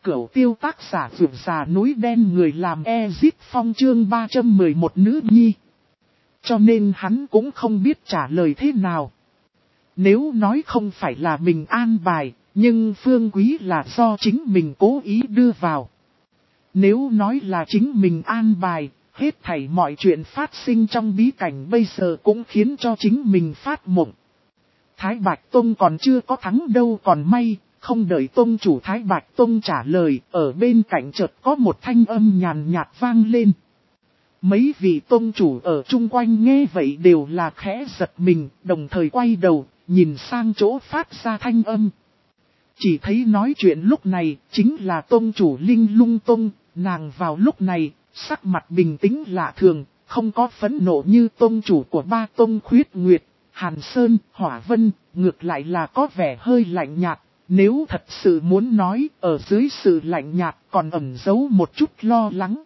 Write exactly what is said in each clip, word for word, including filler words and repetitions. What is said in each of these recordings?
Cửu Tiêu tác giả vượt già núi đen người làm Ezip Phong chương ba trăm mười một nữ nhi. Cho nên hắn cũng không biết trả lời thế nào. Nếu nói không phải là mình an bài, nhưng Phương Quý là do chính mình cố ý đưa vào. Nếu nói là chính mình an bài, hết thảy mọi chuyện phát sinh trong bí cảnh bây giờ cũng khiến cho chính mình phát mộng. Thái Bạch Tông còn chưa có thắng đâu còn may, không đợi Tông chủ Thái Bạch Tông trả lời, ở bên cạnh chợt có một thanh âm nhàn nhạt vang lên. Mấy vị Tông chủ ở chung quanh nghe vậy đều là khẽ giật mình, đồng thời quay đầu, nhìn sang chỗ phát ra thanh âm. Chỉ thấy nói chuyện lúc này, chính là Tông chủ Linh Lung Tông, nàng vào lúc này, sắc mặt bình tĩnh lạ thường, không có phẫn nộ như Tông chủ của ba Tông Khuyết Nguyệt, Hàn Sơn, Hỏa Vân, ngược lại là có vẻ hơi lạnh nhạt. Nếu thật sự muốn nói, ở dưới sự lạnh nhạt còn ẩn giấu một chút lo lắng.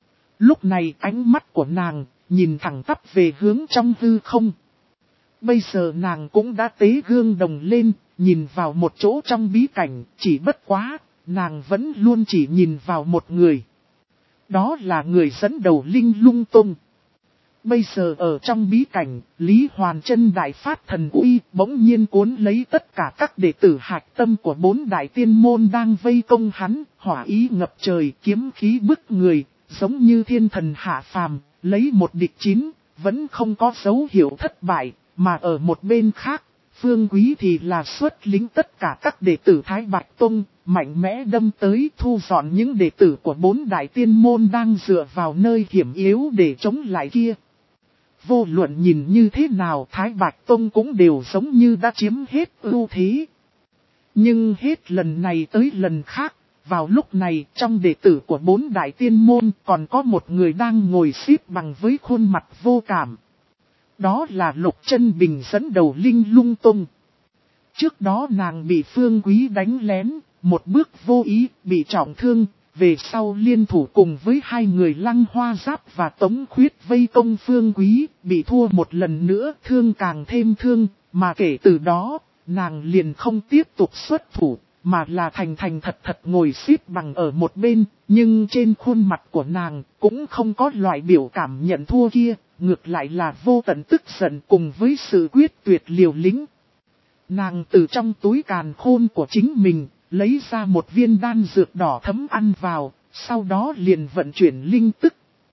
Lúc này ánh mắt của nàng, nhìn thẳng tắp về hướng trong hư không. Bây giờ nàng cũng đã tế gương đồng lên, nhìn vào một chỗ trong bí cảnh, chỉ bất quá, nàng vẫn luôn chỉ nhìn vào một người. Đó là người dẫn đầu Linh Lung Tông. Bây giờ ở trong bí cảnh, Lý Hoàn Chân đại phát thần uy bỗng nhiên cuốn lấy tất cả các đệ tử hạch tâm của bốn đại tiên môn đang vây công hắn, hỏa ý ngập trời, kiếm khí bức người, giống như thiên thần hạ phàm, lấy một địch chín, vẫn không có dấu hiệu thất bại, mà ở một bên khác, Phương Quý thì là xuất lính tất cả các đệ tử Thái Bạch Tông, mạnh mẽ đâm tới thu dọn những đệ tử của bốn đại tiên môn đang dựa vào nơi hiểm yếu để chống lại kia. Vô luận nhìn như thế nào Thái Bạch Tông cũng đều giống như đã chiếm hết ưu thế. Nhưng hết lần này tới lần khác, vào lúc này trong đệ tử của bốn đại tiên môn còn có một người đang ngồi xếp bằng với khuôn mặt vô cảm. Đó là Lục Chân Bình dẫn đầu Linh Lung Tông. Trước đó nàng bị Phương Quý đánh lén, một bước vô ý bị trọng thương. Về sau liên thủ cùng với hai người Lăng Hoa Giáp và Tống Khuyết vây công Phương Quý, bị thua một lần nữa, thương càng thêm thương, mà kể từ đó, nàng liền không tiếp tục xuất thủ, mà là thành thành thật thật ngồi xếp bằng ở một bên, nhưng trên khuôn mặt của nàng cũng không có loại biểu cảm nhận thua kia, ngược lại là vô tận tức giận cùng với sự quyết tuyệt liều lĩnh. Nàng từ trong túi càn khôn của chính mình, lấy ra một viên đan dược đỏ thấm ăn vào, sau đó liền vận chuyển linh tức.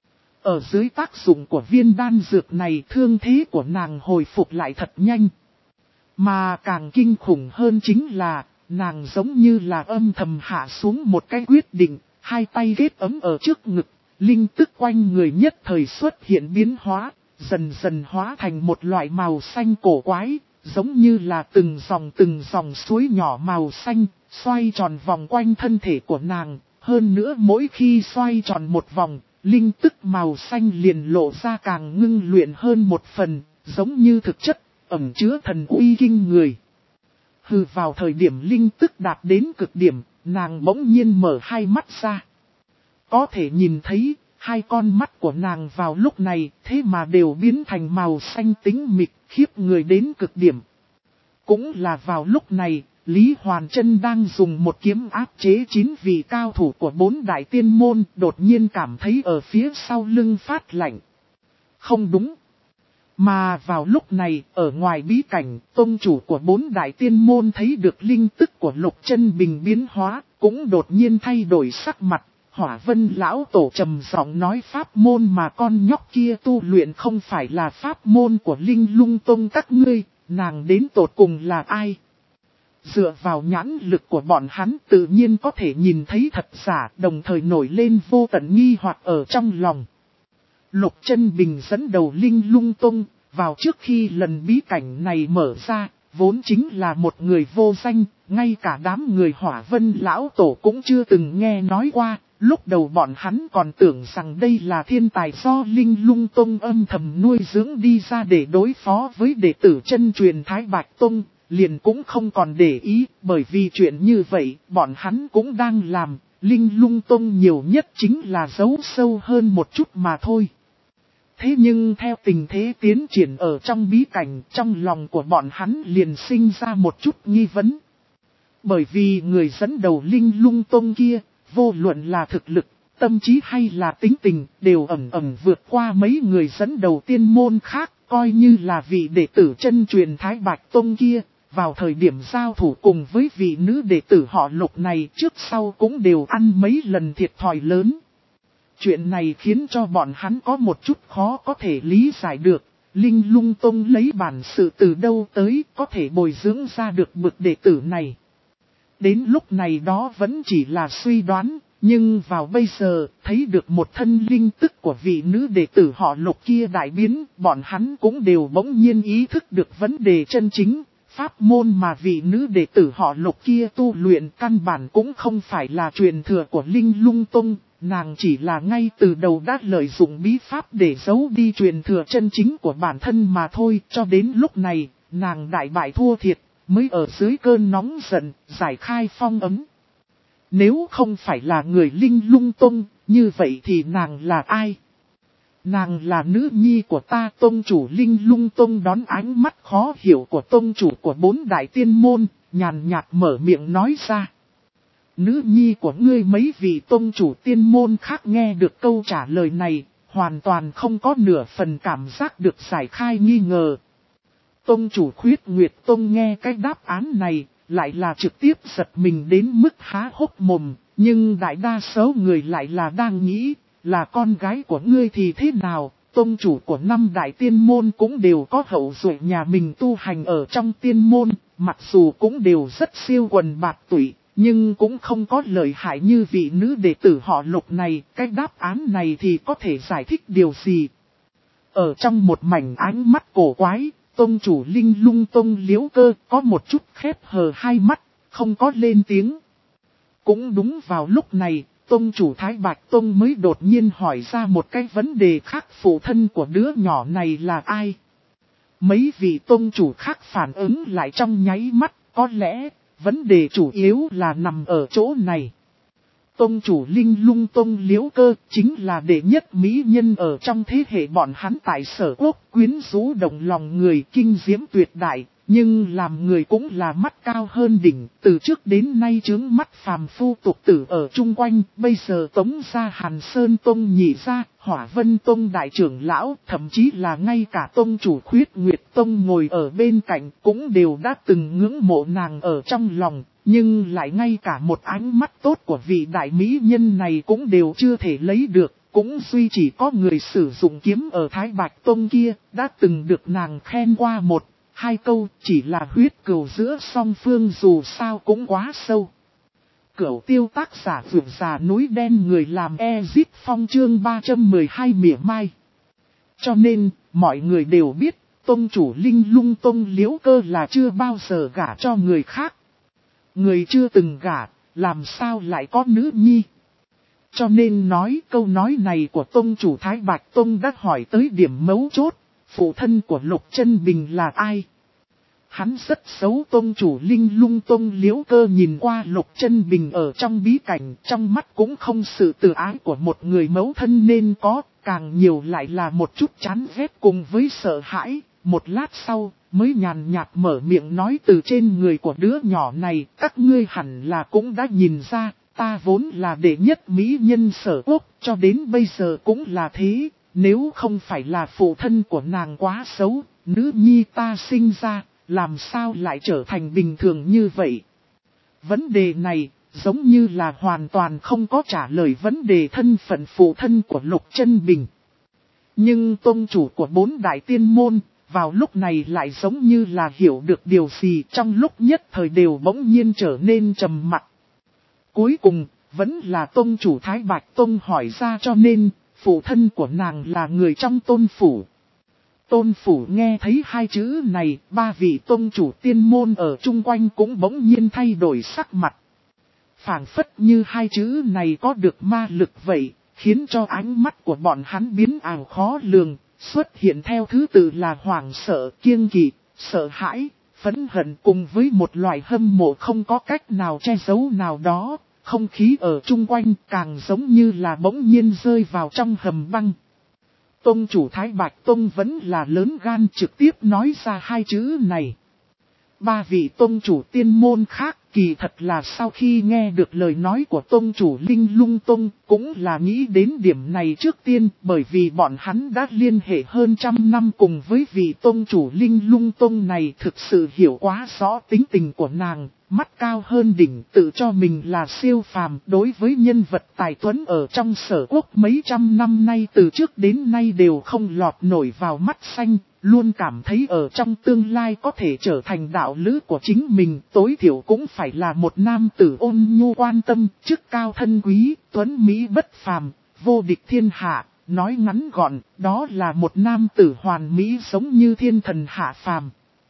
Ở dưới tác dụng của viên đan dược này thương thế của nàng hồi phục lại thật nhanh. Mà càng kinh khủng hơn chính là, nàng giống như là âm thầm hạ xuống một cái quyết định, hai tay ghét ấm ở trước ngực, linh tức quanh người nhất thời xuất hiện biến hóa, dần dần hóa thành một loại màu xanh cổ quái. Giống như là từng dòng từng dòng suối nhỏ màu xanh, xoay tròn vòng quanh thân thể của nàng. Hơn nữa mỗi khi xoay tròn một vòng, linh tức màu xanh liền lộ ra càng ngưng luyện hơn một phần, giống như thực chất, ẩn chứa thần uy kinh người. Hừ, vào thời điểm linh tức đạt đến cực điểm, nàng bỗng nhiên mở hai mắt ra. Có thể nhìn thấy, hai con mắt của nàng vào lúc này thế mà đều biến thành màu xanh tĩnh mịch, khiếp người đến cực điểm. Cũng là vào lúc này, Lý Hoàn Chân đang dùng một kiếm áp chế chín vị cao thủ của bốn đại tiên môn, đột nhiên cảm thấy ở phía sau lưng phát lạnh. Không đúng. Mà vào lúc này, ở ngoài bí cảnh, tông chủ của bốn đại tiên môn thấy được linh tức của Lục Chân Bình biến hóa, cũng đột nhiên thay đổi sắc mặt. Hỏa Vân lão tổ trầm giọng nói pháp môn mà con nhóc kia tu luyện không phải là pháp môn của Linh Lung Tông các ngươi, nàng đến tột cùng là ai? Dựa vào nhãn lực của bọn hắn tự nhiên có thể nhìn thấy thật giả, đồng thời nổi lên vô tận nghi hoặc ở trong lòng. Lục Chân Bình dẫn đầu Linh Lung Tông, vào trước khi lần bí cảnh này mở ra, vốn chính là một người vô danh, ngay cả đám người Hỏa Vân lão tổ cũng chưa từng nghe nói qua. Lúc đầu bọn hắn còn tưởng rằng đây là thiên tài do Linh Lung Tông âm thầm nuôi dưỡng đi ra để đối phó với đệ tử chân truyền Thái Bạch Tông, liền cũng không còn để ý, bởi vì chuyện như vậy, bọn hắn cũng đang làm, Linh Lung Tông nhiều nhất chính là giấu sâu hơn một chút mà thôi. Thế nhưng theo tình thế tiến triển ở trong bí cảnh, trong lòng của bọn hắn liền sinh ra một chút nghi vấn. Bởi vì người dẫn đầu Linh Lung Tông kia, vô luận là thực lực, tâm trí hay là tính tình, đều ẩn ẩn vượt qua mấy người dẫn đầu tiên môn khác, coi như là vị đệ tử chân truyền Thái Bạch Tông kia. Vào thời điểm giao thủ cùng với vị nữ đệ tử họ Lục này trước sau cũng đều ăn mấy lần thiệt thòi lớn. Chuyện này khiến cho bọn hắn có một chút khó có thể lý giải được. Linh Lung Tông lấy bản sự từ đâu tới có thể bồi dưỡng ra được bậc đệ tử này. Đến lúc này đó vẫn chỉ là suy đoán, nhưng vào bây giờ thấy được một thân linh tức của vị nữ đệ tử họ Lục kia đại biến, bọn hắn cũng đều bỗng nhiên ý thức được vấn đề chân chính. Pháp môn mà vị nữ đệ tử họ Lục kia tu luyện căn bản cũng không phải là truyền thừa của Linh Lung Tông, nàng chỉ là ngay từ đầu đã lợi dụng bí pháp để giấu đi truyền thừa chân chính của bản thân mà thôi, cho đến lúc này, nàng đại bại thua thiệt, mới ở dưới cơn nóng giận, giải khai phong ấm. Nếu không phải là người Linh Lung Tông, như vậy thì nàng là ai? Nàng là nữ nhi của ta. Tông chủ Linh Lung Tông đón ánh mắt khó hiểu của tông chủ của bốn đại tiên môn, nhàn nhạt mở miệng nói ra. Nữ nhi của ngươi. Mấy vị tông chủ tiên môn khác nghe được câu trả lời này, hoàn toàn không có nửa phần cảm giác được giải khai nghi ngờ. Tông chủ Khuyết Nguyệt Tông nghe cái đáp án này, lại là trực tiếp giật mình đến mức há hốc mồm, nhưng đại đa số người lại là đang nghĩ. Là con gái của ngươi thì thế nào, tông chủ của năm đại tiên môn cũng đều có hậu duệ nhà mình tu hành ở trong tiên môn, mặc dù cũng đều rất siêu quần bạt tụy, nhưng cũng không có lợi hại như vị nữ đệ tử họ Lục này. Cái đáp án này thì có thể giải thích điều gì? Ở trong một mảnh ánh mắt cổ quái, tông chủ Linh Lung Tông Liễu Cơ có một chút khép hờ hai mắt, không có lên tiếng. Cũng đúng vào lúc này, tông chủ Thái Bạch Tông mới đột nhiên hỏi ra một cái vấn đề khác, phụ thân của đứa nhỏ này là ai? Mấy vị tông chủ khác phản ứng lại trong nháy mắt, có lẽ, vấn đề chủ yếu là nằm ở chỗ này. Tông chủ Linh Lung Tông Liễu Cơ chính là đệ nhất mỹ nhân ở trong thế hệ bọn hắn tại Sở Quốc, quyến rũ động lòng người, kinh diễm tuyệt đại. Nhưng làm người cũng là mắt cao hơn đỉnh, từ trước đến nay chướng mắt phàm phu tục tử ở chung quanh, bây giờ tống ra Hàn Sơn Tông nhị ra, Hỏa Vân Tông đại trưởng lão, thậm chí là ngay cả tông chủ Khuyết Nguyệt Tông ngồi ở bên cạnh cũng đều đã từng ngưỡng mộ nàng ở trong lòng, nhưng lại ngay cả một ánh mắt tốt của vị đại mỹ nhân này cũng đều chưa thể lấy được. Cũng duy chỉ có người sử dụng kiếm ở Thái Bạch Tông kia, đã từng được nàng khen qua một hai câu, chỉ là huyết cừu giữa song phương dù sao cũng quá sâu. Cửu Tiêu tác giả Vượt Già Núi Đen, người làm Ezip Phong chương ba trăm mười hai mỉa mai. Cho nên, mọi người đều biết, tông chủ Linh Lung Tông Liễu Cơ là chưa bao giờ gả cho người khác. Người chưa từng gả, làm sao lại có nữ nhi? Cho nên nói câu nói này của tông chủ Thái Bạch Tông đã hỏi tới điểm mấu chốt. Phụ thân của Lục Chân Bình là ai? Hắn rất xấu. Tông chủ Linh Lung Tông Liễu Cơ nhìn qua Lục Chân Bình ở trong bí cảnh, trong mắt cũng không sự tự ái của một người mẫu thân nên có, càng nhiều lại là một chút chán ghét cùng với sợ hãi. Một lát sau, mới nhàn nhạt mở miệng nói, từ trên người của đứa nhỏ này, các ngươi hẳn là cũng đã nhìn ra, ta vốn là đệ nhất mỹ nhân Sở Quốc, cho đến bây giờ cũng là thế. Nếu không phải là phụ thân của nàng quá xấu, nữ nhi ta sinh ra, làm sao lại trở thành bình thường như vậy? Vấn đề này, giống như là hoàn toàn không có trả lời vấn đề thân phận phụ thân của Lục Chân Bình. Nhưng tông chủ của bốn đại tiên môn, vào lúc này lại giống như là hiểu được điều gì, trong lúc nhất thời đều bỗng nhiên trở nên trầm mặc. Cuối cùng, vẫn là tông chủ Thái Bạch Tông hỏi ra, cho nên phụ thân của nàng là người trong tôn phủ. Tôn phủ nghe thấy hai chữ này, ba vị tông chủ tiên môn ở chung quanh cũng bỗng nhiên thay đổi sắc mặt. Phảng phất như hai chữ này có được ma lực vậy, khiến cho ánh mắt của bọn hắn biến ảo khó lường, xuất hiện theo thứ tự là hoảng sợ, kiêng kỵ, sợ hãi, phẫn hận cùng với một loại hâm mộ không có cách nào che giấu nào đó. Không khí ở chung quanh càng giống như là bỗng nhiên rơi vào trong hầm băng. Tông chủ Thái Bạch Tông vẫn là lớn gan trực tiếp nói ra hai chữ này. Ba vị tông chủ tiên môn khác Kỳ thật là sau khi nghe được lời nói của tông chủ Linh Lung Tông, cũng là nghĩ đến điểm này trước tiên, bởi vì bọn hắn đã liên hệ hơn trăm năm cùng với vị tông chủ Linh Lung Tông này, thực sự hiểu quá rõ tính tình của nàng, mắt cao hơn đỉnh, tự cho mình là siêu phàm. Đối với nhân vật tài tuấn ở trong Sở Quốc mấy trăm năm nay, từ trước đến nay đều không lọt nổi vào mắt xanh. Luôn cảm thấy ở trong tương lai có thể trở thành đạo lữ của chính mình, tối thiểu cũng phải là một nam tử ôn nhu quan tâm, chức cao thân quý, tuấn mỹ bất phàm, vô địch thiên hạ. Nói ngắn gọn, đó là một nam tử hoàn mỹ giống như thiên thần hạ phàm.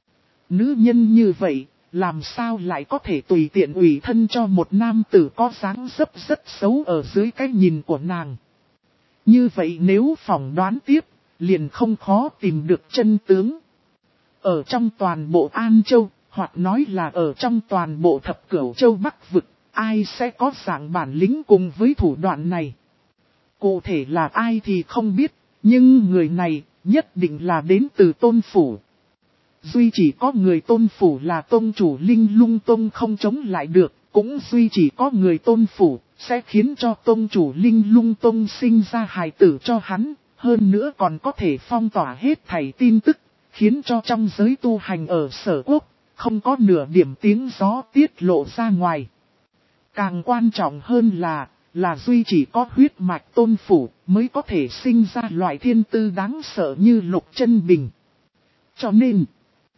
Nữ nhân như vậy, làm sao lại có thể tùy tiện ủy thân cho một nam tử có dáng dấp rất xấu ở dưới cái nhìn của nàng. Như vậy nếu phỏng đoán tiếp, liền không khó tìm được chân tướng. Ở trong toàn bộ An Châu, hoặc nói là ở trong toàn bộ thập cửu châu Bắc vực, ai sẽ có dạng bản lĩnh cùng với thủ đoạn này? Cụ thể là ai thì không biết, nhưng người này nhất định là đến từ Tôn Phủ. Duy chỉ có người Tôn Phủ là tông chủ Linh Lung Tông không chống lại được, cũng duy chỉ có người Tôn Phủ sẽ khiến cho tông chủ Linh Lung Tông sinh ra hài tử cho hắn. Hơn nữa còn có thể phong tỏa hết thảy tin tức, khiến cho trong giới tu hành ở Sở Quốc, không có nửa điểm tiếng gió tiết lộ ra ngoài. Càng quan trọng hơn là, là duy chỉ có huyết mạch Tôn Phủ mới có thể sinh ra loại thiên tư đáng sợ như Lục Chân Bình. Cho nên,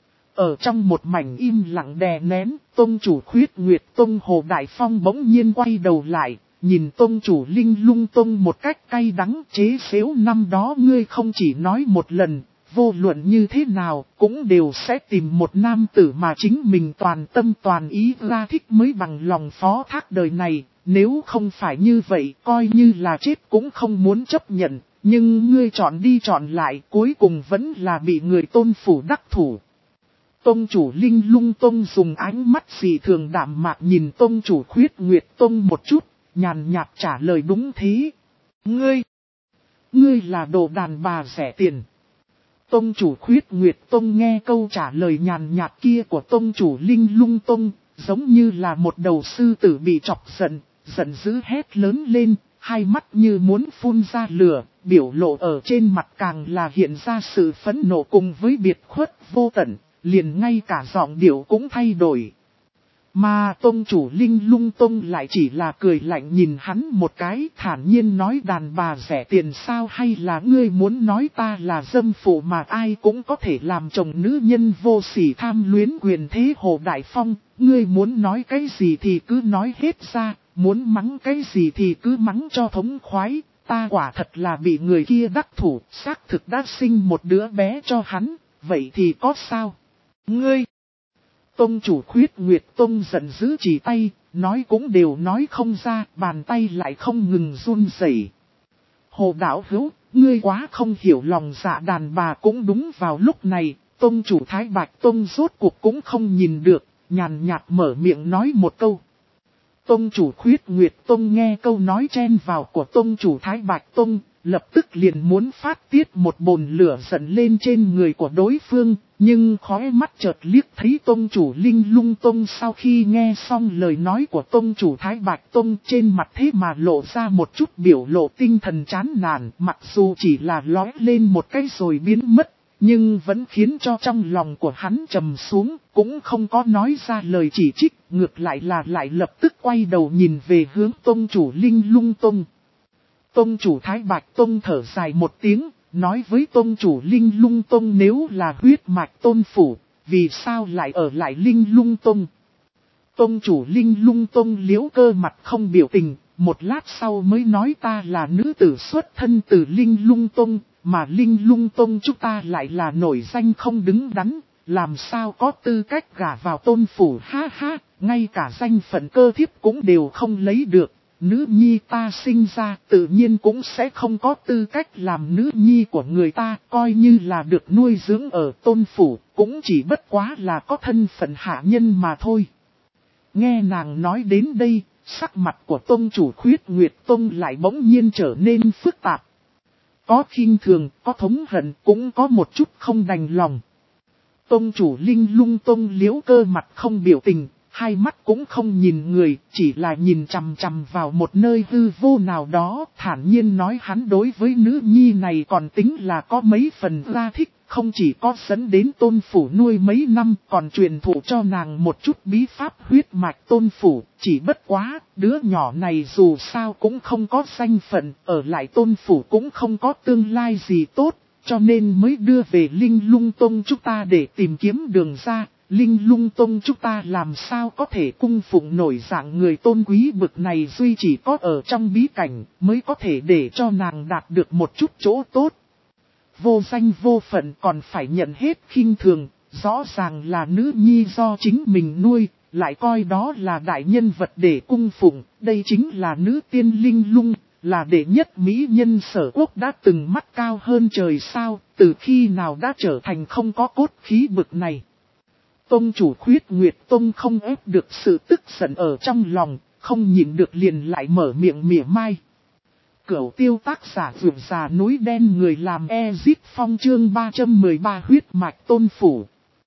ở trong một mảnh im lặng đè nén, tông chủ Khuyết Nguyệt Tông Hồ Đại Phong bỗng nhiên quay đầu lại. Nhìn tông chủ Linh Lung Tông một cách cay đắng, chế xếu năm đó ngươi không chỉ nói một lần, vô luận như thế nào cũng đều sẽ tìm một nam tử mà chính mình toàn tâm toàn ý ra thích mới bằng lòng phó thác đời này. Nếu không phải như vậy coi như là chết cũng không muốn chấp nhận, nhưng ngươi chọn đi chọn lại cuối cùng vẫn là bị người Tôn Phủ đắc thủ. Tông chủ Linh Lung Tông dùng ánh mắt dị thường đạm mạc nhìn tông chủ Khuyết Nguyệt Tông một chút. Nhàn nhạt trả lời đúng thế. Ngươi, ngươi là đồ đàn bà rẻ tiền. Tông chủ Khuyết Nguyệt Tông nghe câu trả lời nhàn nhạt kia của tông chủ Linh Lung Tông, giống như là một đầu sư tử bị chọc giận, giận dữ hét lớn lên, hai mắt như muốn phun ra lửa, biểu lộ ở trên mặt càng là hiện ra sự phẫn nộ cùng với biệt khuất vô tận, liền ngay cả giọng điệu cũng thay đổi. Mà tông chủ Linh Lung Tông lại chỉ là cười lạnh nhìn hắn một cái, thản nhiên nói đàn bà rẻ tiền sao, hay là ngươi muốn nói ta là dâm phụ mà ai cũng có thể làm chồng nữ nhân vô sỉ tham luyến quyền thế. Hồ Đại Phong, ngươi muốn nói cái gì thì cứ nói hết ra, muốn mắng cái gì thì cứ mắng cho thống khoái, ta quả thật là bị người kia đắc thủ, xác thực đã sinh một đứa bé cho hắn, vậy thì có sao? Ngươi! Tông chủ Khuyết Nguyệt Tông giận dữ chỉ tay, nói cũng đều nói không ra, bàn tay lại không ngừng run rẩy. Hồ đạo hữu, ngươi quá không hiểu lòng dạ đàn bà. Cũng đúng vào lúc này, tông chủ Thái Bạch Tông rốt cuộc cũng không nhìn được, nhàn nhạt mở miệng nói một câu. Tông chủ Khuyết Nguyệt Tông nghe câu nói chen vào của tông chủ Thái Bạch Tông, lập tức liền muốn phát tiết một bồn lửa giận lên trên người của đối phương, nhưng khóe mắt chợt liếc thấy tông chủ Linh Lung Tông sau khi nghe xong lời nói của tông chủ Thái Bạch Tông trên mặt thế mà lộ ra một chút biểu lộ tinh thần chán nản, mặc dù chỉ là lóe lên một cái rồi biến mất, nhưng vẫn khiến cho trong lòng của hắn trầm xuống, cũng không có nói ra lời chỉ trích, ngược lại là lại lập tức quay đầu nhìn về hướng tông chủ Linh Lung Tông. Tông chủ Thái Bạch Tông thở dài một tiếng, nói với tông chủ Linh Lung Tông nếu là huyết mạch Tôn Phủ, vì sao lại ở lại Linh Lung Tông? Tông chủ Linh Lung Tông liễu cơ mặt không biểu tình, một lát sau mới nói ta là nữ tử xuất thân từ Linh Lung Tông, mà Linh Lung Tông chúng ta lại là nổi danh không đứng đắn, làm sao có tư cách gả vào Tôn Phủ, ha ha, ngay cả danh phận cơ thiếp cũng đều không lấy được. Nữ nhi ta sinh ra tự nhiên cũng sẽ không có tư cách làm nữ nhi của người ta, coi như là được nuôi dưỡng ở Tôn Phủ, cũng chỉ bất quá là có thân phận hạ nhân mà thôi. Nghe nàng nói đến đây, sắc mặt của tông chủ Khuyết Nguyệt Tông lại bỗng nhiên trở nên phức tạp. Có khinh thường, có thống hận, cũng có một chút không đành lòng. Tông chủ Linh Lung Tông liễu cơ mặt không biểu tình, hai mắt cũng không nhìn người, chỉ là nhìn chằm chằm vào một nơi hư vô nào đó, thản nhiên nói hắn đối với nữ nhi này còn tính là có mấy phần ra thích, không chỉ có dẫn đến tôn phủ nuôi mấy năm, còn truyền thụ cho nàng một chút bí pháp huyết mạch tôn phủ, chỉ bất quá, đứa nhỏ này dù sao cũng không có danh phận, ở lại tôn phủ cũng không có tương lai gì tốt, cho nên mới đưa về Linh Lung Tông chúng ta để tìm kiếm đường ra. Linh Lung Tông chúng ta làm sao có thể cung phụng nổi dạng người tôn quý bực này, duy chỉ có ở trong bí cảnh mới có thể để cho nàng đạt được một chút chỗ tốt. Vô danh vô phận còn phải nhận hết khinh thường, rõ ràng là nữ nhi do chính mình nuôi, lại coi đó là đại nhân vật để cung phụng, đây chính là nữ tiên Linh Lung, là đệ nhất mỹ nhân Sở Quốc đã từng mắt cao hơn trời sao, từ khi nào đã trở thành không có cốt khí bực này. Tông chủ Khuyết Nguyệt Tông không ép được sự tức giận ở trong lòng, không nhịn được liền lại mở miệng mỉa mai. Cửu tiêu tác giả vượt già núi đen người làm Ezip Phong chương ba trăm mười ba huyết mạch tôn phủ.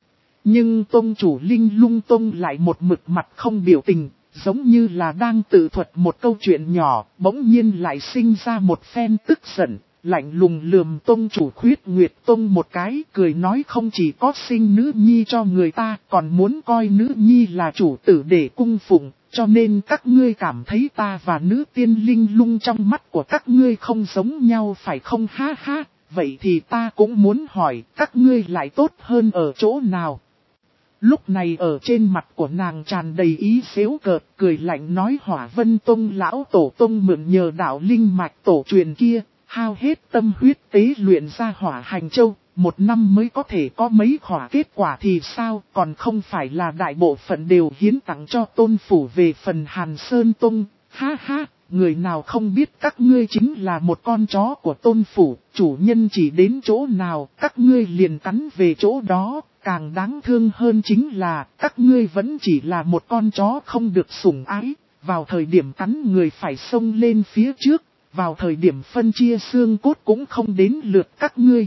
Nhưng tông chủ Linh Lung Tông lại một mực mặt không biểu tình, giống như là đang tự thuật một câu chuyện nhỏ, bỗng nhiên lại sinh ra một phen tức giận. Lạnh lùng lườm tông chủ Khuyết Nguyệt Tông một cái, cười nói không chỉ có sinh nữ nhi cho người ta, còn muốn coi nữ nhi là chủ tử để cung phụng, cho nên các ngươi cảm thấy ta và nữ tiên Linh Lung trong mắt của các ngươi không giống nhau phải không ha ha, vậy thì ta cũng muốn hỏi các ngươi lại tốt hơn ở chỗ nào. Lúc này ở trên mặt của nàng tràn đầy ý xéo cợt, cười lạnh nói Hỏa Vân Tông lão tổ tông mượn nhờ đạo linh mạch tổ truyền kia. Hao hết tâm huyết tế luyện ra hỏa hành châu, một năm mới có thể có mấy khỏa kết quả thì sao, còn không phải là đại bộ phận đều hiến tặng cho tôn phủ về phần Hàn Sơn Tông, ha ha, người nào không biết các ngươi chính là một con chó của tôn phủ, chủ nhân chỉ đến chỗ nào, các ngươi liền cắn về chỗ đó, càng đáng thương hơn chính là, các ngươi vẫn chỉ là một con chó không được sủng ái, vào thời điểm cắn người phải xông lên phía trước. Vào thời điểm phân chia xương cốt cũng không đến lượt các ngươi.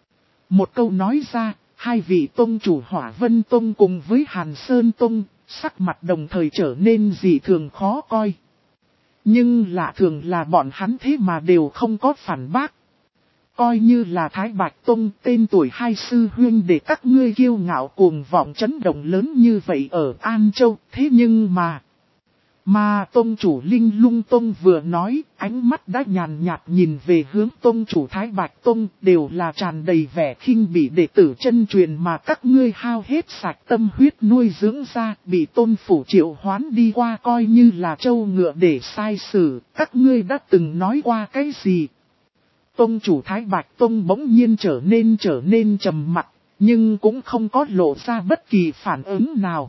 Một câu nói ra, hai vị tông chủ Hỏa Vân Tông cùng với Hàn Sơn Tông, sắc mặt đồng thời trở nên dị thường khó coi. Nhưng lạ thường là bọn hắn thế mà đều không có phản bác. Coi như là Thái Bạch Tông tên tuổi hai sư huynh để các ngươi kiêu ngạo cuồng vọng chấn động lớn như vậy ở An Châu, thế nhưng mà... Mà tông chủ Linh Lung Tông vừa nói, ánh mắt đã nhàn nhạt nhìn về hướng tông chủ Thái Bạch Tông, đều là tràn đầy vẻ khinh bỉ đệ tử chân truyền mà các ngươi hao hết sạch tâm huyết nuôi dưỡng ra, bị tôn phủ triệu hoán đi qua coi như là trâu ngựa để sai xử, các ngươi đã từng nói qua cái gì. Tông chủ Thái Bạch Tông bỗng nhiên trở nên trở nên trầm mặc, nhưng cũng không có lộ ra bất kỳ phản ứng nào.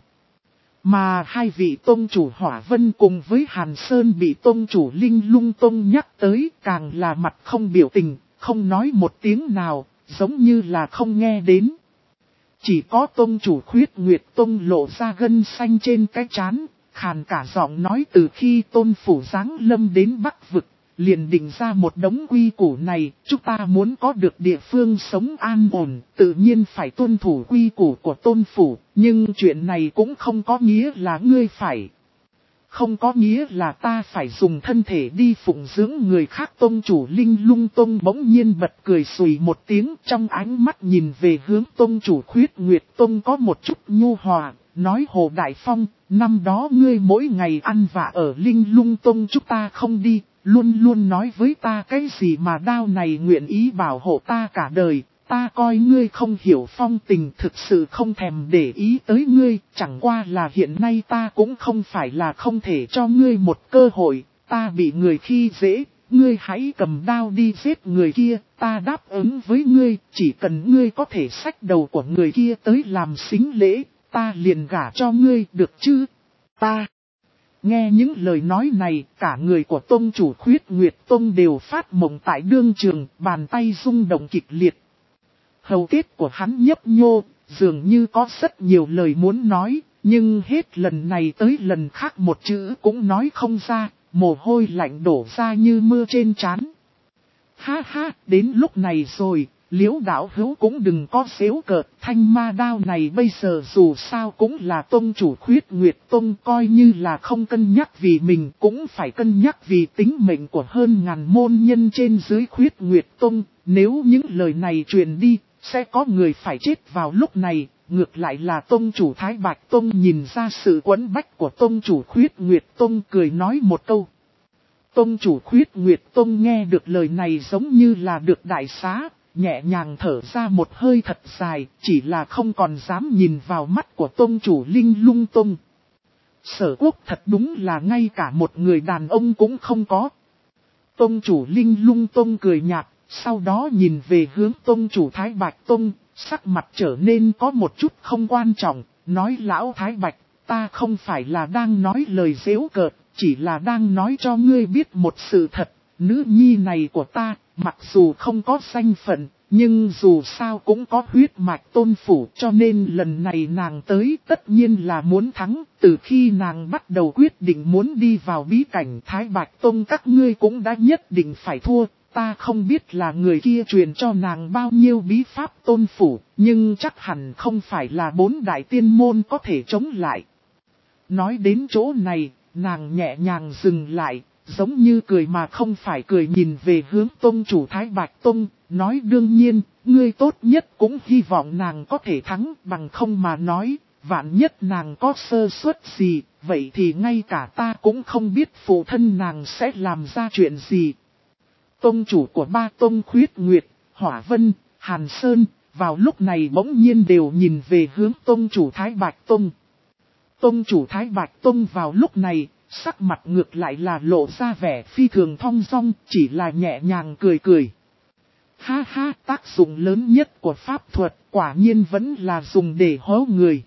Mà hai vị tông chủ Hỏa Vân cùng với Hàn Sơn bị tông chủ Linh Lung Tông nhắc tới càng là mặt không biểu tình, không nói một tiếng nào, giống như là không nghe đến. Chỉ có tông chủ Khuyết Nguyệt Tông lộ ra gân xanh trên cái trán, khàn cả giọng nói từ khi tôn phủ giáng lâm đến Bắc Vực. Liền định ra một đống quy củ này, chúng ta muốn có được địa phương sống an ổn, tự nhiên phải tuân thủ quy củ của tôn phủ, nhưng chuyện này cũng không có nghĩa là ngươi phải. Không có nghĩa là ta phải dùng thân thể đi phụng dưỡng người khác. Tông chủ Linh Lung Tông bỗng nhiên bật cười xùy một tiếng, trong ánh mắt nhìn về hướng tông chủ Khuyết Nguyệt Tông có một chút nhu hòa, nói Hồ Đại Phong, năm đó ngươi mỗi ngày ăn vạ ở Linh Lung Tông chúng ta không đi. Luôn luôn nói với ta cái gì mà đao này nguyện ý bảo hộ ta cả đời, ta coi ngươi không hiểu phong tình, thực sự không thèm để ý tới ngươi, chẳng qua là hiện nay ta cũng không phải là không thể cho ngươi một cơ hội, ta bị người khi dễ, ngươi hãy cầm đao đi giết người kia, ta đáp ứng với ngươi, chỉ cần ngươi có thể xách đầu của người kia tới làm sính lễ, ta liền gả cho ngươi được chứ, ta. Nghe những lời nói này, cả người của tông chủ Khuyết Nguyệt Tông đều phát mộng tại đương trường, bàn tay rung động kịch liệt. Hầu kết của hắn nhấp nhô, dường như có rất nhiều lời muốn nói, nhưng hết lần này tới lần khác một chữ cũng nói không ra, mồ hôi lạnh đổ ra như mưa trên trán. Ha ha, đến lúc này rồi, Liễu đạo hữu cũng đừng có xếu cợt, thanh ma đao này bây giờ dù sao cũng là tông chủ Khuyết Nguyệt Tông, coi như là không cân nhắc vì mình cũng phải cân nhắc vì tính mệnh của hơn ngàn môn nhân trên dưới Khuyết Nguyệt Tông. Nếu những lời này truyền đi, sẽ có người phải chết vào lúc này. Ngược lại là tông chủ Thái Bạch Tông nhìn ra sự quẫn bách của tông chủ Khuyết Nguyệt Tông, cười nói một câu. Tông chủ Khuyết Nguyệt Tông nghe được lời này giống như là được đại xá, nhẹ nhàng thở ra một hơi thật dài, chỉ là không còn dám nhìn vào mắt của tông chủ Linh Lung Tông. Sở Quốc thật đúng là ngay cả một người đàn ông cũng không có. Tông chủ Linh Lung Tông cười nhạt, sau đó nhìn về hướng tông chủ Thái Bạch Tông, sắc mặt trở nên có một chút không quan trọng, nói lão Thái Bạch, ta không phải là đang nói lời giễu cợt, chỉ là đang nói cho ngươi biết một sự thật, nữ nhi này của ta, mặc dù không có danh phận, nhưng dù sao cũng có huyết mạch tôn phủ, cho nên lần này nàng tới tất nhiên là muốn thắng. Từ khi nàng bắt đầu quyết định muốn đi vào bí cảnh Thái Bạch Tông, các ngươi cũng đã nhất định phải thua. Ta không biết là người kia truyền cho nàng bao nhiêu bí pháp tôn phủ, nhưng chắc hẳn không phải là bốn đại tiên môn có thể chống lại. Nói đến chỗ này, nàng nhẹ nhàng dừng lại, giống như cười mà không phải cười, nhìn về hướng tông chủ Thái Bạch Tông, nói đương nhiên, ngươi tốt nhất cũng hy vọng nàng có thể thắng, bằng không mà nói, vạn nhất nàng có sơ suất gì, vậy thì ngay cả ta cũng không biết phụ thân nàng sẽ làm ra chuyện gì. Tông chủ của ba tông Khuyết Nguyệt, Hỏa Vân, Hàn Sơn, vào lúc này bỗng nhiên đều nhìn về hướng tông chủ Thái Bạch Tông. Tông chủ Thái Bạch Tông vào lúc này, sắc mặt ngược lại là lộ ra vẻ phi thường thong dong, chỉ là nhẹ nhàng cười cười. Ha ha, tác dụng lớn nhất của pháp thuật quả nhiên vẫn là dùng để hố người.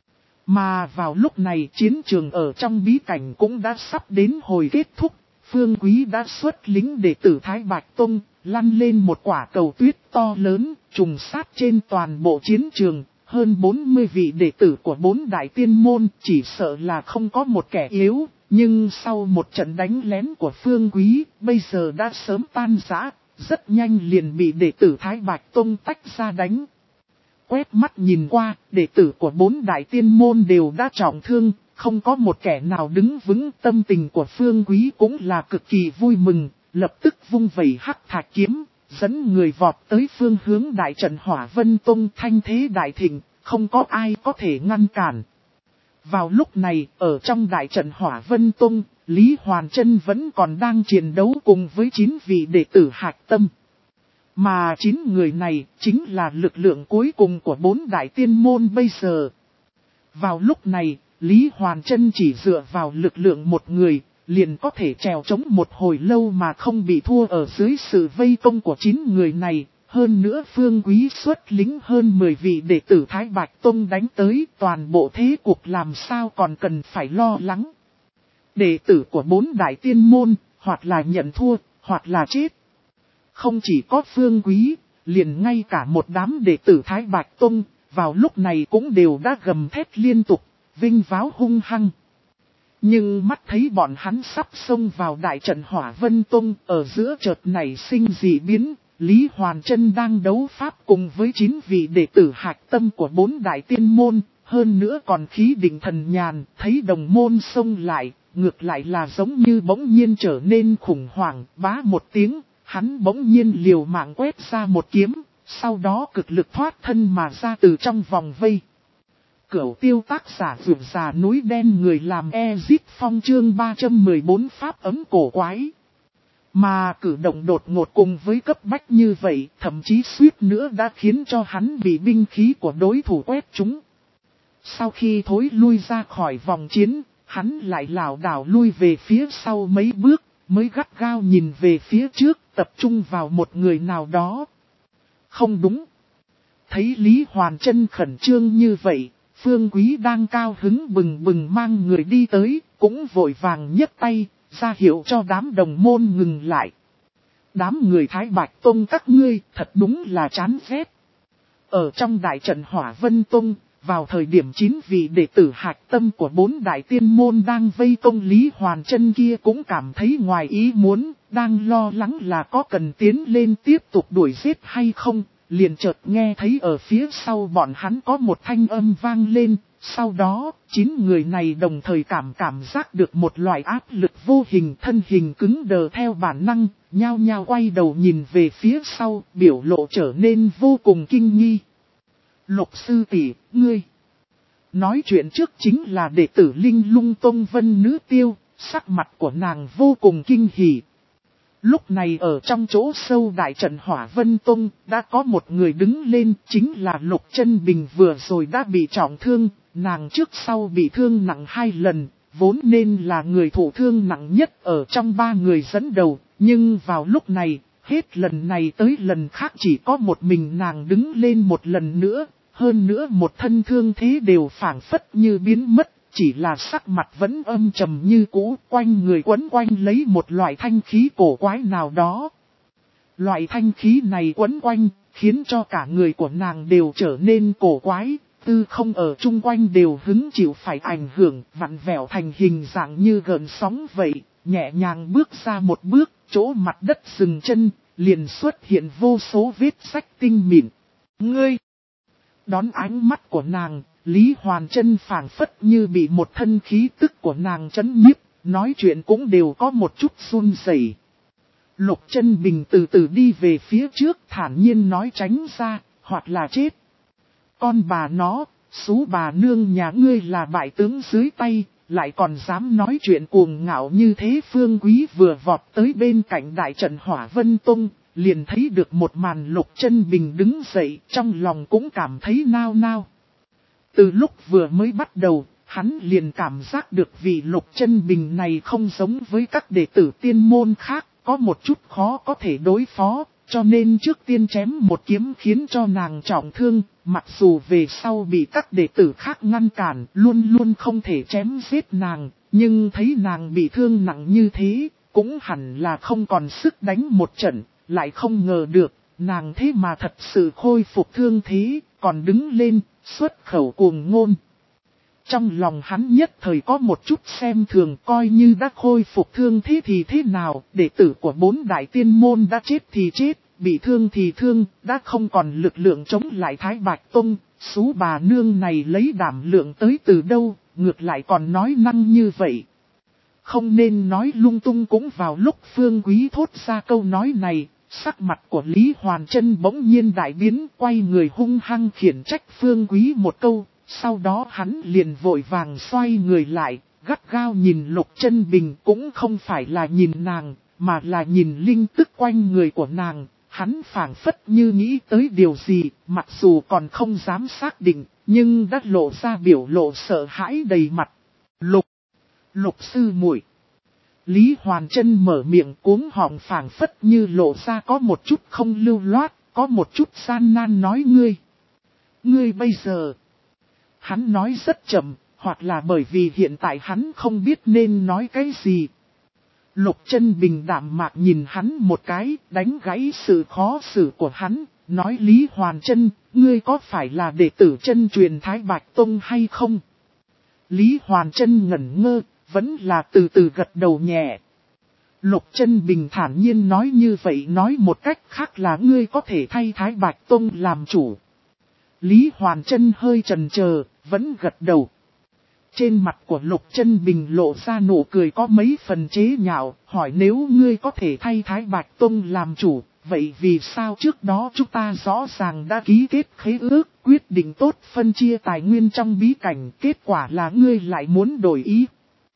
Mà vào lúc này chiến trường ở trong bí cảnh cũng đã sắp đến hồi kết thúc. Phương Quý đã xuất lính đệ tử Thái Bạch Tông, lăn lên một quả cầu tuyết to lớn, trùng sát trên toàn bộ chiến trường. Hơn bốn mươi vị đệ tử của bốn đại tiên môn, chỉ sợ là không có một kẻ yếu. Nhưng sau một trận đánh lén của Phương Quý, bây giờ đã sớm tan rã, rất nhanh liền bị đệ tử Thái Bạch Tông tách ra đánh. Quét mắt nhìn qua, đệ tử của bốn đại tiên môn đều đã trọng thương, không có một kẻ nào đứng vững. Tâm tình của Phương Quý cũng là cực kỳ vui mừng, lập tức vung vẩy hắc thạch kiếm, dẫn người vọt tới phương hướng đại trận Hỏa Vân Tông, thanh thế đại thịnh, không có ai có thể ngăn cản. Vào lúc này, ở trong đại trận Hỏa Vân Tông, Lý Hoàn Trân vẫn còn đang chiến đấu cùng với chín vị đệ tử hạch tâm. Mà chín người này chính là lực lượng cuối cùng của bốn đại tiên môn bây giờ. Vào lúc này, Lý Hoàn Trân chỉ dựa vào lực lượng một người, liền có thể trèo chống một hồi lâu mà không bị thua ở dưới sự vây công của chín người này. Hơn nữa Phương Quý xuất lính hơn mười vị đệ tử Thái Bạch Tông đánh tới, toàn bộ thế cuộc làm sao còn cần phải lo lắng. Đệ tử của bốn đại tiên môn, hoặc là nhận thua, hoặc là chết. Không chỉ có Phương Quý, liền ngay cả một đám đệ tử Thái Bạch Tông, vào lúc này cũng đều đã gầm thét liên tục, vinh váo hung hăng. Nhưng mắt thấy bọn hắn sắp xông vào đại trận Hỏa Vân Tông, ở giữa chợt nảy sinh dị biến. Lý Hoàn Trân đang đấu pháp cùng với chín vị đệ tử hạch tâm của bốn đại tiên môn, hơn nữa còn khí định thần nhàn, thấy đồng môn xông lại, ngược lại là giống như bỗng nhiên trở nên khủng hoảng, bá một tiếng, hắn bỗng nhiên liều mạng quét ra một kiếm, sau đó cực lực thoát thân mà ra từ trong vòng vây. Cửu tiêu tác giả vượt già núi đen, người làm Ezit Phong chương ba trăm mười bốn pháp ấm cổ quái. Mà cử động đột ngột cùng với cấp bách như vậy, thậm chí suýt nữa đã khiến cho hắn bị binh khí của đối thủ quét trúng. Sau khi thối lui ra khỏi vòng chiến, hắn lại lảo đảo lui về phía sau mấy bước, mới gắt gao nhìn về phía trước, tập trung vào một người nào đó. Không đúng. Thấy Lý Hoàn Trân khẩn trương như vậy, Phương Quý đang cao hứng bừng bừng mang người đi tới, cũng vội vàng nhấc tay, ra hiệu cho đám đồng môn ngừng lại. Đám người Thái Bạch Tông các ngươi thật đúng là chán ghét. Ở trong đại trận Hỏa Vân Tông, vào thời điểm chín vị đệ tử hạch tâm của bốn đại tiên môn đang vây công Lý Hoàn Trân kia cũng cảm thấy ngoài ý muốn, đang lo lắng là có cần tiến lên tiếp tục đuổi giết hay không. liền chợt nghe thấy ở phía sau bọn hắn có một thanh âm vang lên, sau đó, chín người này đồng thời cảm cảm giác được một loại áp lực vô hình, thân hình cứng đờ theo bản năng, nhao nhao quay đầu nhìn về phía sau, biểu lộ trở nên vô cùng kinh nghi. Lục sư tỷ, ngươi. Nói chuyện trước chính là đệ tử Linh Lung Tông Vân Nữ Tiêu, sắc mặt của nàng vô cùng kinh hỉ. Lúc này ở trong chỗ sâu đại trận Hỏa Vân Tông, đã có một người đứng lên, chính là Lục Chân Bình vừa rồi đã bị trọng thương, nàng trước sau bị thương nặng hai lần, vốn nên là người thụ thương nặng nhất ở trong ba người dẫn đầu, nhưng vào lúc này, hết lần này tới lần khác chỉ có một mình nàng đứng lên một lần nữa, hơn nữa một thân thương thế đều phảng phất như biến mất. Chỉ là sắc mặt vẫn âm trầm như cũ, quanh người quấn quanh lấy một loại thanh khí cổ quái nào đó. Loại thanh khí này quấn quanh, khiến cho cả người của nàng đều trở nên cổ quái, tư không ở chung quanh đều hứng chịu phải ảnh hưởng, vặn vẹo thành hình dạng như gợn sóng vậy, nhẹ nhàng bước ra một bước, chỗ mặt đất dừng chân, liền xuất hiện vô số vết rách tinh mịn. Ngươi! Đón ánh mắt của nàng, Lý Hoàn Chân phảng phất như bị một thân khí tức của nàng chấn nhiếp, nói chuyện cũng đều có một chút run rẩy. Lục Chân Bình từ từ đi về phía trước, thản nhiên nói, tránh ra, hoặc là chết. Con bà nó, xú bà nương nhà ngươi là bại tướng dưới tay, lại còn dám nói chuyện cuồng ngạo như thế. Phương Quý vừa vọt tới bên cạnh đại trận Hỏa Vân Tông, liền thấy được một màn. Lục Chân Bình đứng dậy, trong lòng cũng cảm thấy nao nao. Từ lúc vừa mới bắt đầu, hắn liền cảm giác được vị Lục Chân Bình này không giống với các đệ tử tiên môn khác, có một chút khó có thể đối phó, cho nên trước tiên chém một kiếm khiến cho nàng trọng thương, mặc dù về sau bị các đệ tử khác ngăn cản, luôn luôn không thể chém giết nàng, nhưng thấy nàng bị thương nặng như thế, cũng hẳn là không còn sức đánh một trận, lại không ngờ được, nàng thế mà thật sự khôi phục thương thế, còn đứng lên, xuất khẩu cuồng ngôn. Trong lòng hắn nhất thời có một chút xem thường, coi như đã khôi phục thương thế thì thế nào, đệ tử của bốn đại tiên môn đã chết thì chết, bị thương thì thương, đã không còn lực lượng chống lại Thái Bạch Tông, xú bà nương này lấy đảm lượng tới từ đâu, ngược lại còn nói năng như vậy. Không nên nói lung tung. Cũng vào lúc Phương Quý thốt ra câu nói này, sắc mặt của Lý Hoàn Chân bỗng nhiên đại biến, quay người hung hăng khiển trách Phương Quý một câu. Sau đó hắn liền vội vàng xoay người lại, gắt gao nhìn Lục Chân Bình, cũng không phải là nhìn nàng, mà là nhìn linh tức quanh người của nàng. Hắn phảng phất như nghĩ tới điều gì, mặc dù còn không dám xác định, nhưng đã lộ ra biểu lộ sợ hãi đầy mặt. Lục, Lục sư muội. Lý Hoàn Chân mở miệng, cuống họng phảng phất như lộ ra có một chút không lưu loát, có một chút gian nan nói, ngươi. Ngươi bây giờ. Hắn nói rất chậm, hoặc là bởi vì hiện tại hắn không biết nên nói cái gì. Lục Chân Bình đạm mạc nhìn hắn một cái, đánh gãy sự khó xử của hắn, nói, Lý Hoàn Chân, ngươi có phải là đệ tử chân truyền Thái Bạch Tông hay không? Lý Hoàn Chân ngẩn ngơ, vẫn là từ từ gật đầu nhẹ. Lục Chân Bình thản nhiên nói, như vậy nói một cách khác là ngươi có thể thay Thái Bạch Tông làm chủ. Lý Hoàn Chân hơi chần chờ, vẫn gật đầu. Trên mặt của Lục Chân Bình lộ ra nụ cười có mấy phần chế nhạo, hỏi, nếu ngươi có thể thay Thái Bạch Tông làm chủ, vậy vì sao trước đó chúng ta rõ ràng đã ký kết khế ước, quyết định tốt phân chia tài nguyên trong bí cảnh, kết quả là ngươi lại muốn đổi ý?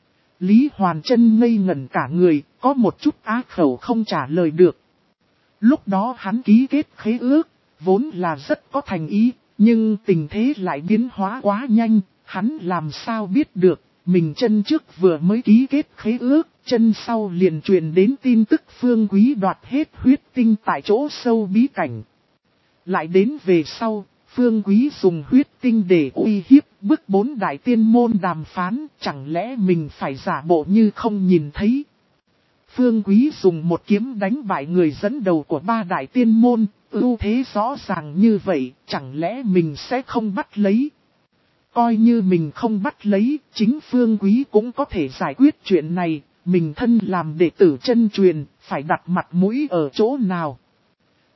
Lý Hoàn Chân ngây ngẩn cả người, có một chút á khẩu không trả lời được. Lúc đó hắn ký kết khế ước, vốn là rất có thành ý, nhưng tình thế lại biến hóa quá nhanh, hắn làm sao biết được, mình chân trước vừa mới ký kết khế ước, chân sau liền truyền đến tin tức Phương Quý đoạt hết huyết tinh tại chỗ sâu bí cảnh. Lại đến về sau, Phương Quý dùng huyết tinh để uy hiếp bức bốn đại tiên môn đàm phán, chẳng lẽ mình phải giả bộ như không nhìn thấy. Phương Quý dùng một kiếm đánh bại người dẫn đầu của ba đại tiên môn, ưu thế rõ ràng như vậy, chẳng lẽ mình sẽ không bắt lấy. Coi như mình không bắt lấy, chính Phương Quý cũng có thể giải quyết chuyện này, mình thân làm đệ tử chân truyền, phải đặt mặt mũi ở chỗ nào.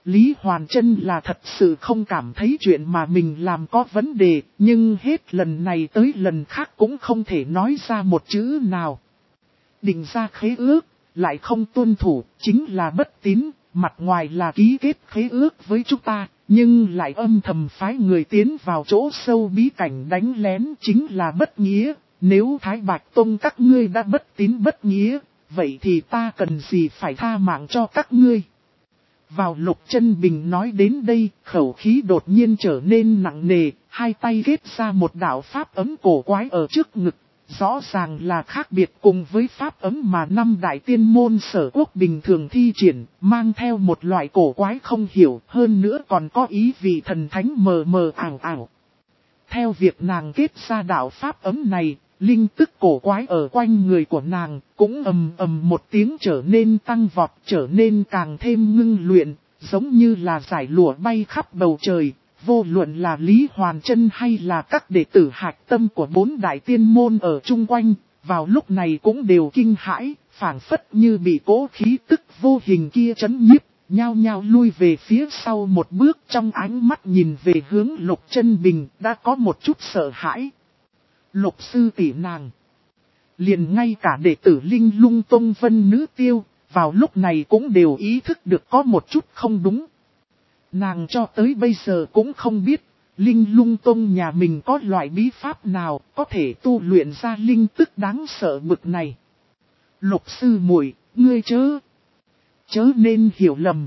Lý Hoàn Trân là thật sự không cảm thấy chuyện mà mình làm có vấn đề, nhưng hết lần này tới lần khác cũng không thể nói ra một chữ nào. Định ra khế ước, lại không tuân thủ, chính là bất tín, mặt ngoài là ký kết khế ước với chúng ta, nhưng lại âm thầm phái người tiến vào chỗ sâu bí cảnh đánh lén chính là bất nghĩa. Nếu Thái Bạch Tông các ngươi đã bất tín bất nghĩa, vậy thì ta cần gì phải tha mạng cho các ngươi. Vào Lục Chân Bình nói đến đây, khẩu khí đột nhiên trở nên nặng nề, hai tay ghét ra một đạo pháp ấm cổ quái ở trước ngực. Rõ ràng là khác biệt cùng với pháp ấm mà năm đại tiên môn Sở Quốc bình thường thi triển, mang theo một loại cổ quái không hiểu, hơn nữa còn có ý vị thần thánh mờ mờ ảo ảo. Theo việc nàng kết ra đạo pháp ấm này, linh tức cổ quái ở quanh người của nàng cũng ầm ầm một tiếng trở nên tăng vọt, trở nên càng thêm ngưng luyện, giống như là giải lụa bay khắp bầu trời. Vô luận là Lý Hoàn Trân hay là các đệ tử hạch tâm của bốn đại tiên môn ở chung quanh, vào lúc này cũng đều kinh hãi, phảng phất như bị cố khí tức vô hình kia chấn nhiếp, nhao nhao lui về phía sau một bước, trong ánh mắt nhìn về hướng Lục Chân Bình đã có một chút sợ hãi. Lục sư tỷ nàng, liền ngay cả đệ tử Linh Lung Tông Vân Nữ Tiêu, vào lúc này cũng đều ý thức được có một chút không đúng. Nàng cho tới bây giờ cũng không biết, Linh Lung Tông nhà mình có loại bí pháp nào có thể tu luyện ra linh tức đáng sợ bực này. Lục sư muội, ngươi chớ, chớ nên hiểu lầm.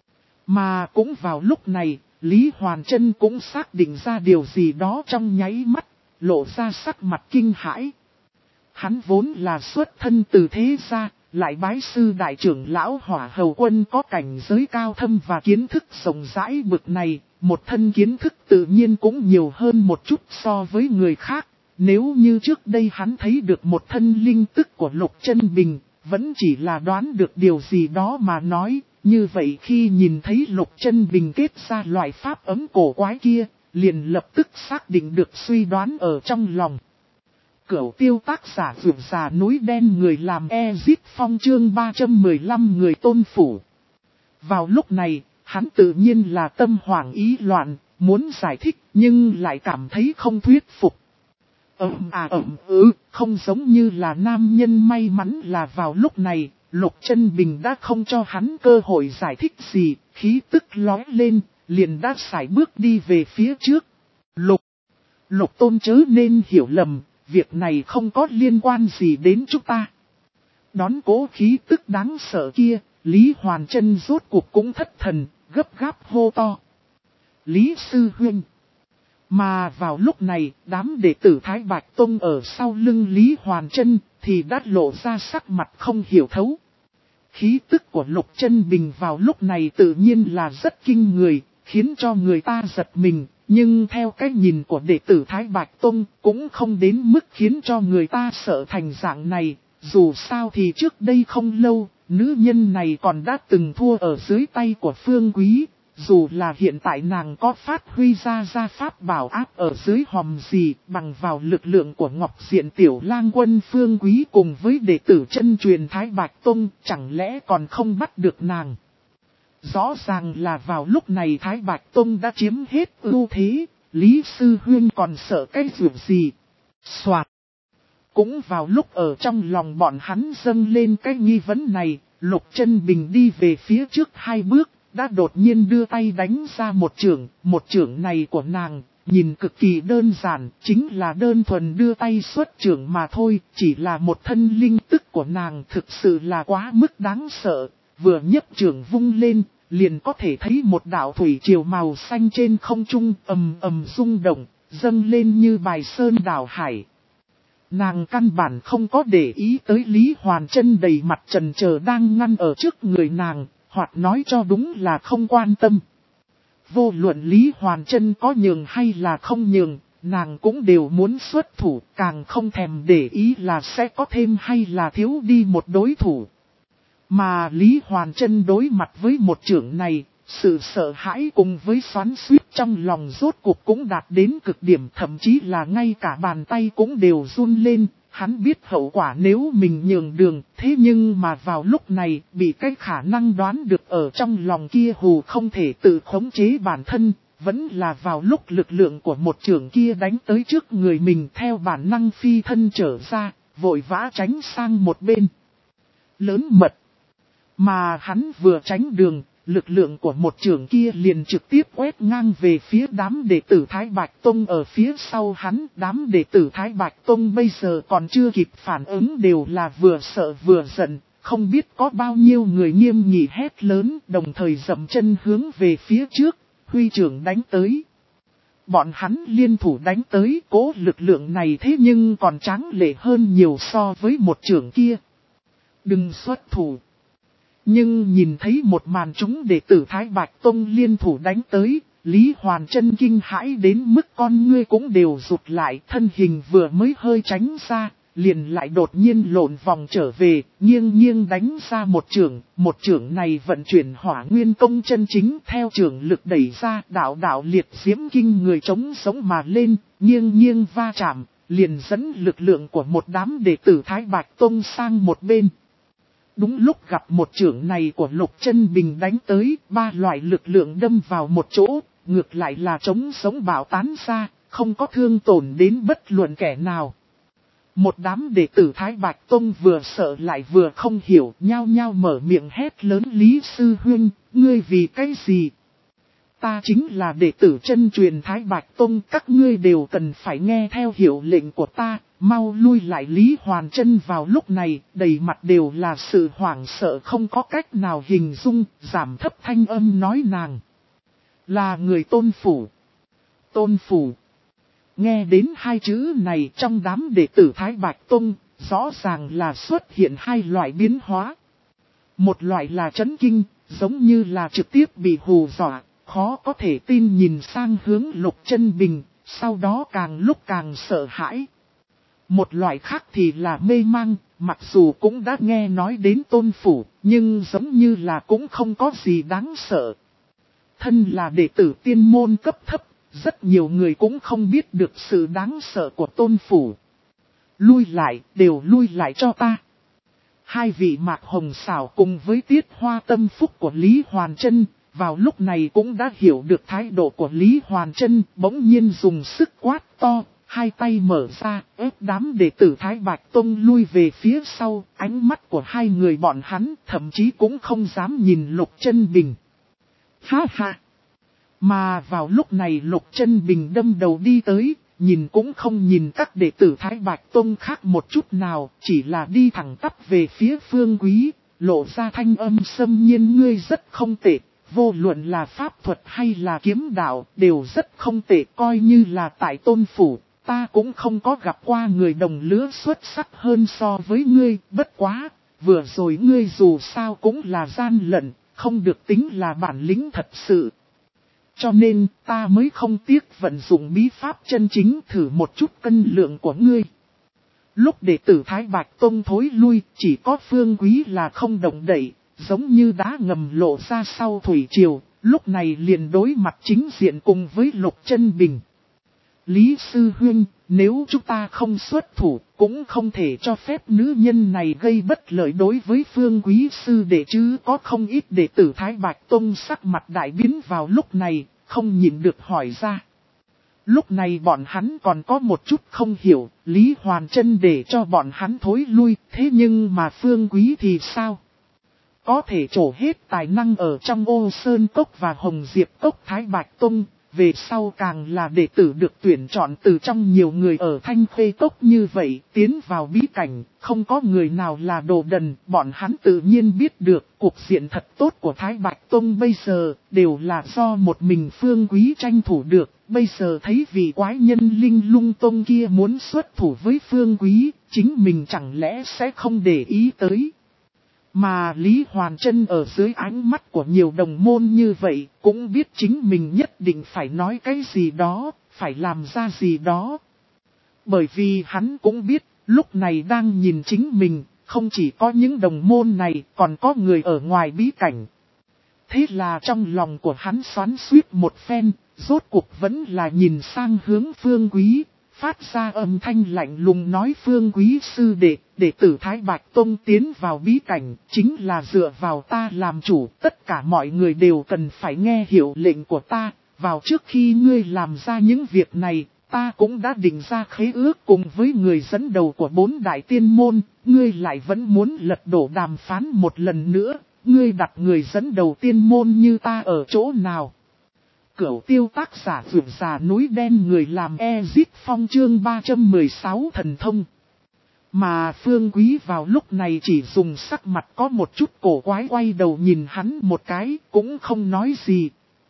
Mà cũng vào lúc này, Lý Hoàn Trân cũng xác định ra điều gì đó trong nháy mắt, lộ ra sắc mặt kinh hãi. Hắn vốn là xuất thân từ thế gia, lại bái sư đại trưởng lão Hỏa Hầu Quân có cảnh giới cao thâm và kiến thức rộng rãi bực này, một thân kiến thức tự nhiên cũng nhiều hơn một chút so với người khác. Nếu như trước đây hắn thấy được một thân linh tức của Lục Chân Bình, vẫn chỉ là đoán được điều gì đó mà nói, như vậy khi nhìn thấy Lục Chân Bình kết ra loại pháp ấm cổ quái kia, liền lập tức xác định được suy đoán ở trong lòng. Cửu Tiêu tác giả Vượt Già Núi Đen người làm Ezit Phong chương ba trăm mười lăm người tôn phủ. Vào lúc này, hắn tự nhiên là tâm hoảng ý loạn, muốn giải thích nhưng lại cảm thấy không thuyết phục. Ẩm à ẩm ư, không giống như là nam nhân may mắn là vào lúc này, Lục Chân Bình đã không cho hắn cơ hội giải thích gì, khí tức lóe lên, liền đã sải bước đi về phía trước. Lục, Lục Tôn chớ nên hiểu lầm. Việc này không có liên quan gì đến chúng ta. Đón cố khí tức đáng sợ kia, Lý Hoàn Trân rốt cuộc cũng thất thần, gấp gáp hô to. Lý Sư Huynh. Mà vào lúc này, đám đệ tử Thái Bạch Tông ở sau lưng Lý Hoàn Trân thì đã lộ ra sắc mặt không hiểu thấu. Khí tức của Lục Chân Bình vào lúc này tự nhiên là rất kinh người, khiến cho người ta giật mình. Nhưng theo cái nhìn của đệ tử Thái Bạch Tông cũng không đến mức khiến cho người ta sợ thành dạng này. Dù sao thì trước đây không lâu, nữ nhân này còn đã từng thua ở dưới tay của Phương Quý. Dù là hiện tại nàng có phát huy ra ra pháp bảo áp ở dưới hòm gì, bằng vào lực lượng của Ngọc Diện Tiểu Lang Quân Phương Quý cùng với đệ tử chân truyền Thái Bạch Tông, chẳng lẽ còn không bắt được nàng. Rõ ràng là vào lúc này Thái Bạch Tông đã chiếm hết ưu thế, Lý Sư Huyên còn sợ cái việc gì. Soạt. Cũng vào lúc ở trong lòng bọn hắn dâng lên cái nghi vấn này, Lục Chân Bình đi về phía trước hai bước, đã đột nhiên đưa tay đánh ra một chưởng, một chưởng này của nàng, nhìn cực kỳ đơn giản, chính là đơn thuần đưa tay xuất chưởng mà thôi, chỉ là một thân linh tức của nàng thực sự là quá mức đáng sợ, vừa nhấc chưởng vung lên. Liền có thể thấy một đạo thủy triều màu xanh trên không trung ầm ầm rung động, dâng lên như bài sơn đảo hải. Nàng căn bản không có để ý tới Lý Hoàn Trân đầy mặt trần chờ đang ngăn ở trước người nàng, hoặc nói cho đúng là không quan tâm. Vô luận Lý Hoàn Trân có nhường hay là không nhường, nàng cũng đều muốn xuất thủ, càng không thèm để ý là sẽ có thêm hay là thiếu đi một đối thủ. Mà Lý Hoàn Trân đối mặt với một chưởng này, sự sợ hãi cùng với xoắn xuýt trong lòng rốt cuộc cũng đạt đến cực điểm, thậm chí là ngay cả bàn tay cũng đều run lên, Hắn biết hậu quả nếu mình nhường đường, thế nhưng mà vào lúc này bị cái khả năng đoán được ở trong lòng kia hù không thể tự khống chế bản thân, vẫn là vào lúc lực lượng của một trưởng kia đánh tới trước người mình theo bản năng phi thân trở ra, vội vã tránh sang một bên. Lớn mật. Mà hắn vừa tránh đường, lực lượng của một trưởng kia liền trực tiếp quét ngang về phía đám đệ tử Thái Bạch Tông ở phía sau hắn. Đám đệ tử Thái Bạch Tông bây giờ còn chưa kịp phản ứng đều là vừa sợ vừa giận, không biết có bao nhiêu người nghiêm nghị hét lớn đồng thời dậm chân hướng về phía trước, huy trưởng đánh tới. Bọn hắn liên thủ đánh tới, cố lực lượng này thế nhưng còn tráng lệ hơn nhiều so với một trưởng kia. Đừng xuất thủ. Nhưng nhìn thấy một màn chúng đệ tử Thái Bạch Tông liên thủ đánh tới, Lý Hoàn Chân kinh hãi đến mức con ngươi cũng đều rụt lại, thân hình vừa mới hơi tránh ra, liền lại đột nhiên lộn vòng trở về, nghiêng nghiêng đánh ra một chưởng, một chưởng này vận chuyển hỏa nguyên công chân chính theo chưởng lực đẩy ra, đạo đạo liệt diễm kinh người chống sống mà lên, nghiêng nghiêng va chạm, liền dẫn lực lượng của một đám đệ tử Thái Bạch Tông sang một bên. Đúng lúc gặp một chưởng này của Lục Chân Bình đánh tới, ba loại lực lượng đâm vào một chỗ, ngược lại là chống sống bạo tán ra, không có thương tổn đến bất luận kẻ nào. Một đám đệ tử Thái Bạch Tông vừa sợ lại vừa không hiểu, nhao nhao mở miệng hét lớn Lý Sư Huynh, ngươi vì cái gì? Ta chính là đệ tử chân truyền Thái Bạch Tông, các ngươi đều cần phải nghe theo hiệu lệnh của ta, mau lui lại. Lý Hoàn Chân vào lúc này, đầy mặt đều là sự hoảng sợ không có cách nào hình dung, giảm thấp thanh âm nói nàng. Là người Tôn Phủ. Tôn Phủ. Nghe đến hai chữ này trong đám đệ tử Thái Bạch Tông, rõ ràng là xuất hiện hai loại biến hóa. Một loại là chấn kinh, giống như là trực tiếp bị hù dọa, khó có thể tin nhìn sang hướng Lục Chân Bình, sau đó càng lúc càng sợ hãi. Một loại khác thì là mê mang, mặc dù cũng đã nghe nói đến Tôn Phủ, nhưng giống như là cũng không có gì đáng sợ. Thân là đệ tử tiên môn cấp thấp, rất nhiều người cũng không biết được sự đáng sợ của Tôn Phủ. Lui lại, đều lui lại cho ta. Hai vị Mạc Hồng Sảo cùng với Tiết Hoa tâm phúc của Lý Hoàn Chân, vào lúc này cũng đã hiểu được thái độ của Lý Hoàn Chân, bỗng nhiên dùng sức quát to, hai tay mở ra, ép đám đệ tử Thái Bạch Tông lui về phía sau, ánh mắt của hai người bọn hắn thậm chí cũng không dám nhìn Lục Chân Bình. Ha ha! Mà vào lúc này Lục Chân Bình đâm đầu đi tới, nhìn cũng không nhìn các đệ tử Thái Bạch Tông khác một chút nào, chỉ là đi thẳng tắp về phía Phương Quý, lộ ra thanh âm xâm nhiên ngươi rất không tệ, vô luận là pháp thuật hay là kiếm đạo, đều rất không tệ, coi như là tại Tôn Phủ, ta cũng không có gặp qua người đồng lứa xuất sắc hơn so với ngươi, bất quá, vừa rồi ngươi dù sao cũng là gian lận, không được tính là bản lĩnh thật sự. Cho nên ta mới không tiếc vận dụng bí pháp chân chính thử một chút cân lượng của ngươi. Lúc đệ tử Thái Bạch Tông thối lui, chỉ có Phương Quý là không động đậy, giống như đá ngầm lộ ra sau thủy triều, lúc này liền đối mặt chính diện cùng với Lục Chân Bình. Lý Sư Huynh, nếu chúng ta không xuất thủ, cũng không thể cho phép nữ nhân này gây bất lợi đối với Phương Quý Sư đệ chứ. Có không ít đệ tử Thái Bạch Tông sắc mặt đại biến vào lúc này, không nhịn được hỏi ra. Lúc này bọn hắn còn có một chút không hiểu, Lý Hoàn Chân để cho bọn hắn thối lui, thế nhưng mà Phương Quý thì sao? Có thể trổ hết tài năng ở trong Ô Sơn Cốc và Hồng Diệp Cốc Thái Bạch Tông. Về sau càng là đệ tử được tuyển chọn từ trong nhiều người ở Thanh Khê Cốc như vậy, tiến vào bí cảnh, không có người nào là đồ đần, bọn hắn tự nhiên biết được cuộc diện thật tốt của Thái Bạch Tông bây giờ, đều là do một mình Phương Quý tranh thủ được, bây giờ thấy vị quái nhân Linh Lung Tông kia muốn xuất thủ với Phương Quý, chính mình chẳng lẽ sẽ không để ý tới. Mà Lý Hoàn Chân ở dưới ánh mắt của nhiều đồng môn như vậy, cũng biết chính mình nhất định phải nói cái gì đó, phải làm ra gì đó. Bởi vì hắn cũng biết, lúc này đang nhìn chính mình, không chỉ có những đồng môn này, còn có người ở ngoài bí cảnh. Thế là trong lòng của hắn xoắn xuýt một phen, rốt cuộc vẫn là nhìn sang hướng Phương Quý. phát ra âm thanh lạnh lùng nói Phương Quý sư đệ, đệ tử Thái Bạch Tông tiến vào bí cảnh, chính là dựa vào ta làm chủ, tất cả mọi người đều cần phải nghe hiệu lệnh của ta, vào trước khi ngươi làm ra những việc này, ta cũng đã định ra khế ước cùng với người dẫn đầu của bốn đại tiên môn, ngươi lại vẫn muốn lật đổ đàm phán một lần nữa, ngươi đặt người dẫn đầu tiên môn như ta ở chỗ nào. Cửu tiêu tác giả vượt già núi đen người làm Ezit Phong chương ba trăm mười sáu thần thông. Mà Phương Quý vào lúc này chỉ dùng sắc mặt có một chút cổ quái quay đầu nhìn hắn một cái cũng không nói gì.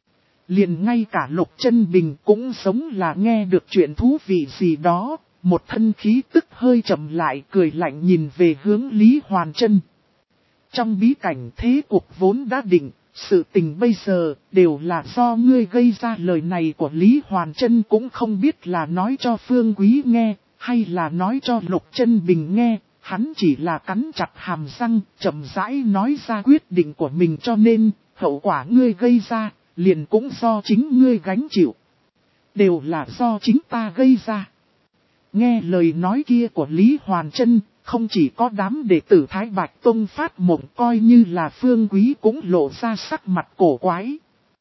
Liền ngay cả Lục Chân Bình cũng giống là nghe được chuyện thú vị gì đó, một thân khí tức hơi chậm lại cười lạnh nhìn về hướng Lý Hoàn Trân. Trong bí cảnh thế cuộc vốn đã định. Sự tình bây giờ đều là do ngươi gây ra, lời này của Lý Hoàn Trân cũng không biết là nói cho Phương Quý nghe, hay là nói cho Lục Chân Bình nghe, hắn chỉ là cắn chặt hàm răng, chậm rãi nói ra quyết định của mình cho nên, hậu quả ngươi gây ra, liền cũng do chính ngươi gánh chịu. Đều là do chính ta gây ra. Nghe lời nói kia của Lý Hoàn Trân. Không chỉ có đám đệ tử Thái Bạch Tông phát mộng coi như là Phương Quý cũng lộ ra sắc mặt cổ quái.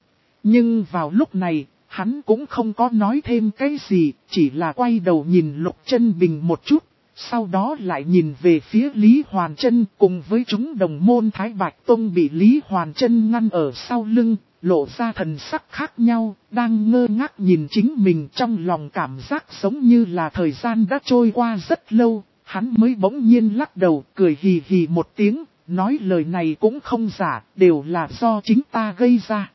Nhưng vào lúc này, hắn cũng không có nói thêm cái gì, chỉ là quay đầu nhìn Lục Chân Bình một chút, sau đó lại nhìn về phía Lý Hoàn Trân cùng với chúng đồng môn Thái Bạch Tông bị Lý Hoàn Trân ngăn ở sau lưng, lộ ra thần sắc khác nhau, đang ngơ ngác nhìn chính mình trong lòng cảm giác giống như là thời gian đã trôi qua rất lâu. Hắn mới bỗng nhiên lắc đầu, cười hì hì một tiếng, nói lời này cũng không giả, đều là do chính ta gây ra.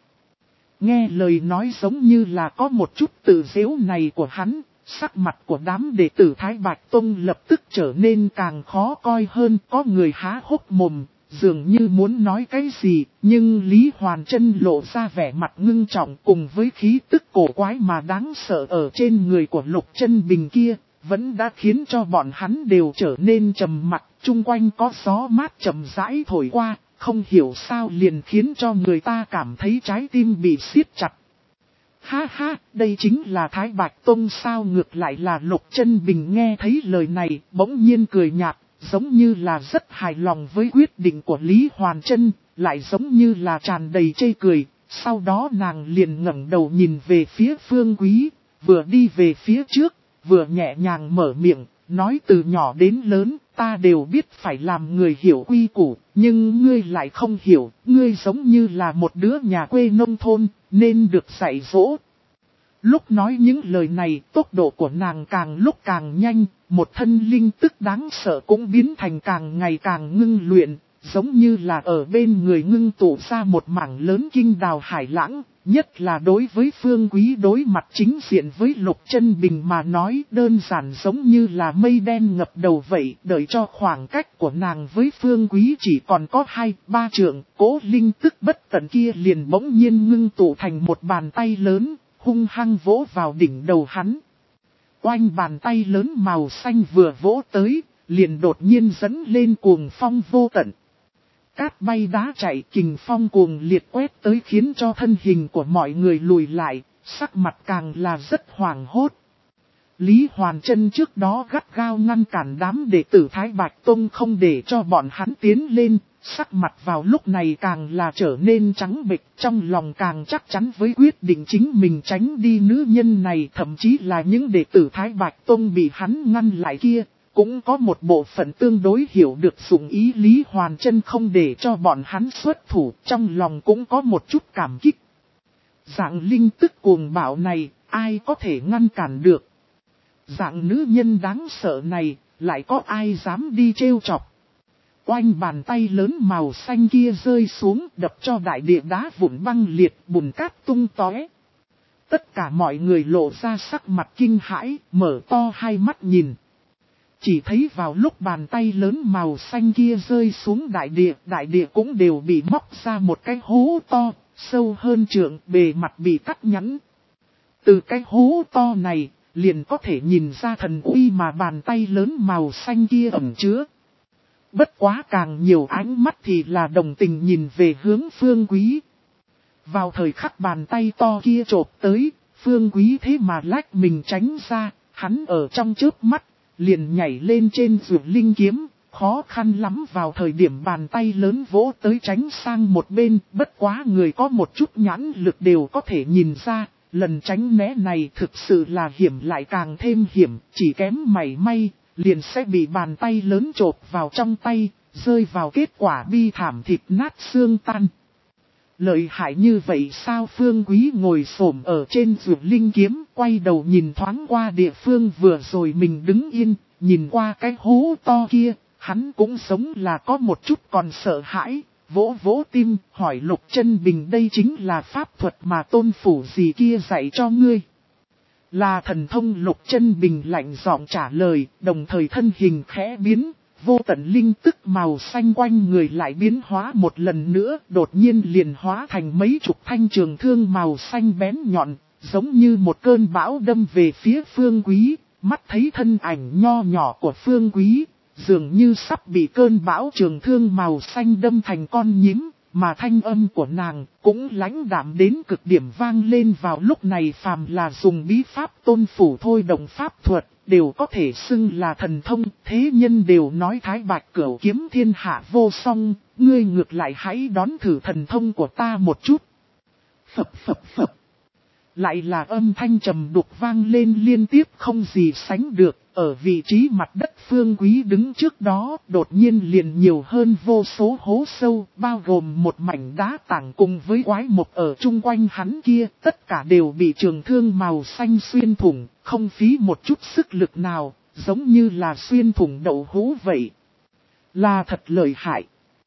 Nghe lời nói giống như là có một chút tự giễu này của hắn, sắc mặt của đám đệ tử Thái Bạch Tông lập tức trở nên càng khó coi hơn, có người há hốc mồm, dường như muốn nói cái gì, nhưng Lý Hoàn Trân lộ ra vẻ mặt ngưng trọng cùng với khí tức cổ quái mà đáng sợ ở trên người của Lục Chân Bình kia. Vẫn đã khiến cho bọn hắn đều trở nên trầm mặc, chung quanh có gió mát chậm rãi thổi qua, không hiểu sao liền khiến cho người ta cảm thấy trái tim bị siết chặt. Ha ha, đây chính là Thái Bạch Tông sao, ngược lại là Lục Chân Bình nghe thấy lời này, bỗng nhiên cười nhạt, giống như là rất hài lòng với quyết định của Lý Hoàn Trân, lại giống như là tràn đầy chê cười, sau đó nàng liền ngẩng đầu nhìn về phía Phương Quý, vừa đi về phía trước. Vừa nhẹ nhàng mở miệng, nói từ nhỏ đến lớn, ta đều biết phải làm người hiểu quy củ, nhưng ngươi lại không hiểu, ngươi giống như là một đứa nhà quê nông thôn, nên được dạy dỗ. Lúc nói những lời này, tốc độ của nàng càng lúc càng nhanh, một thân linh tức đáng sợ cũng biến thành càng ngày càng ngưng luyện, giống như là ở bên người ngưng tụ ra một mảng lớn kinh đào hải lãng. Nhất là đối với Phương Quý đối mặt chính diện với Lục Chân Bình mà nói đơn giản giống như là mây đen ngập đầu vậy. Đợi cho khoảng cách của nàng với Phương Quý chỉ còn có hai ba trượng, cố linh tức bất tận kia liền bỗng nhiên ngưng tụ thành một bàn tay lớn, hung hăng vỗ vào đỉnh đầu hắn. Oanh, bàn tay lớn màu xanh vừa vỗ tới, liền đột nhiên dẫn lên cuồng phong vô tận. Cát bay đá chạy, kình phong cuồng liệt quét tới khiến cho thân hình của mọi người lùi lại, sắc mặt càng là rất hoảng hốt. Lý Hoàn Trân trước đó gắt gao ngăn cản đám đệ tử Thái Bạch Tông không để cho bọn hắn tiến lên, sắc mặt vào lúc này càng là trở nên trắng bệch, trong lòng càng chắc chắn với quyết định chính mình tránh đi nữ nhân này, thậm chí là những đệ tử Thái Bạch Tông bị hắn ngăn lại kia. Cũng có một bộ phận tương đối hiểu được dụng ý Lý Hoàn Trân không để cho bọn hắn xuất thủ, trong lòng cũng có một chút cảm kích. Dạng linh tức cuồng bạo này, ai có thể ngăn cản được? Dạng nữ nhân đáng sợ này, lại có ai dám đi trêu chọc? Oanh, bàn tay lớn màu xanh kia rơi xuống, đập cho đại địa đá vụn băng liệt, bùn cát tung tóe. Tất cả mọi người lộ ra sắc mặt kinh hãi, mở to hai mắt nhìn. Chỉ thấy vào lúc bàn tay lớn màu xanh kia rơi xuống đại địa, đại địa cũng đều bị móc ra một cái hố to, sâu hơn trượng, bề mặt bị cắt nhẵn. Từ cái hố to này, liền có thể nhìn ra thần uy mà bàn tay lớn màu xanh kia ẩn chứa. Bất quá càng nhiều ánh mắt thì là đồng tình nhìn về hướng Phương Quý. Vào thời khắc bàn tay to kia chộp tới, Phương Quý thế mà lách mình tránh ra. Hắn ở trong chớp mắt, liền nhảy lên trên vượt linh kiếm, khó khăn lắm vào thời điểm bàn tay lớn vỗ tới tránh sang một bên, bất quá người có một chút nhãn lực đều có thể nhìn ra, lần tránh né này thực sự là hiểm lại càng thêm hiểm, chỉ kém mảy may, liền sẽ bị bàn tay lớn chộp vào trong tay, rơi vào kết quả bi thảm thịt nát xương tan. Lợi hại như vậy sao? Phương Quý ngồi xổm ở trên vượt linh kiếm, quay đầu nhìn thoáng qua địa phương vừa rồi mình đứng yên, nhìn qua cái hố to kia, hắn cũng sống là có một chút còn sợ hãi, vỗ vỗ tim, hỏi Lục Chân Bình đây chính là pháp thuật mà tôn phủ gì kia dạy cho ngươi. Là thần thông. Lục Chân Bình lạnh giọng trả lời, đồng thời thân hình khẽ biến. Vô tận linh tức màu xanh quanh người lại biến hóa một lần nữa, đột nhiên liền hóa thành mấy chục thanh trường thương màu xanh bén nhọn, giống như một cơn bão đâm về phía Phương Quý, mắt thấy thân ảnh nho nhỏ của Phương Quý, dường như sắp bị cơn bão trường thương màu xanh đâm thành con nhím, mà thanh âm của nàng cũng lãnh đạm đến cực điểm vang lên vào lúc này. Phàm là dùng bí pháp tôn phủ thôi động pháp thuật, đều có thể xưng là thần thông, thế nhân đều nói Thái Bạch Cửu kiếm thiên hạ vô song, ngươi ngược lại hãy đón thử thần thông của ta một chút. Phập phập phập. Lại là âm thanh trầm đục vang lên liên tiếp không gì sánh được, ở vị trí mặt đất Phương Quý đứng trước đó, đột nhiên liền nhiều hơn vô số hố sâu, bao gồm một mảnh đá tảng cùng với quái mộc ở chung quanh hắn kia, tất cả đều bị trường thương màu xanh xuyên thủng, không phí một chút sức lực nào, giống như là xuyên thủng đậu hũ vậy. Là thật lợi hại.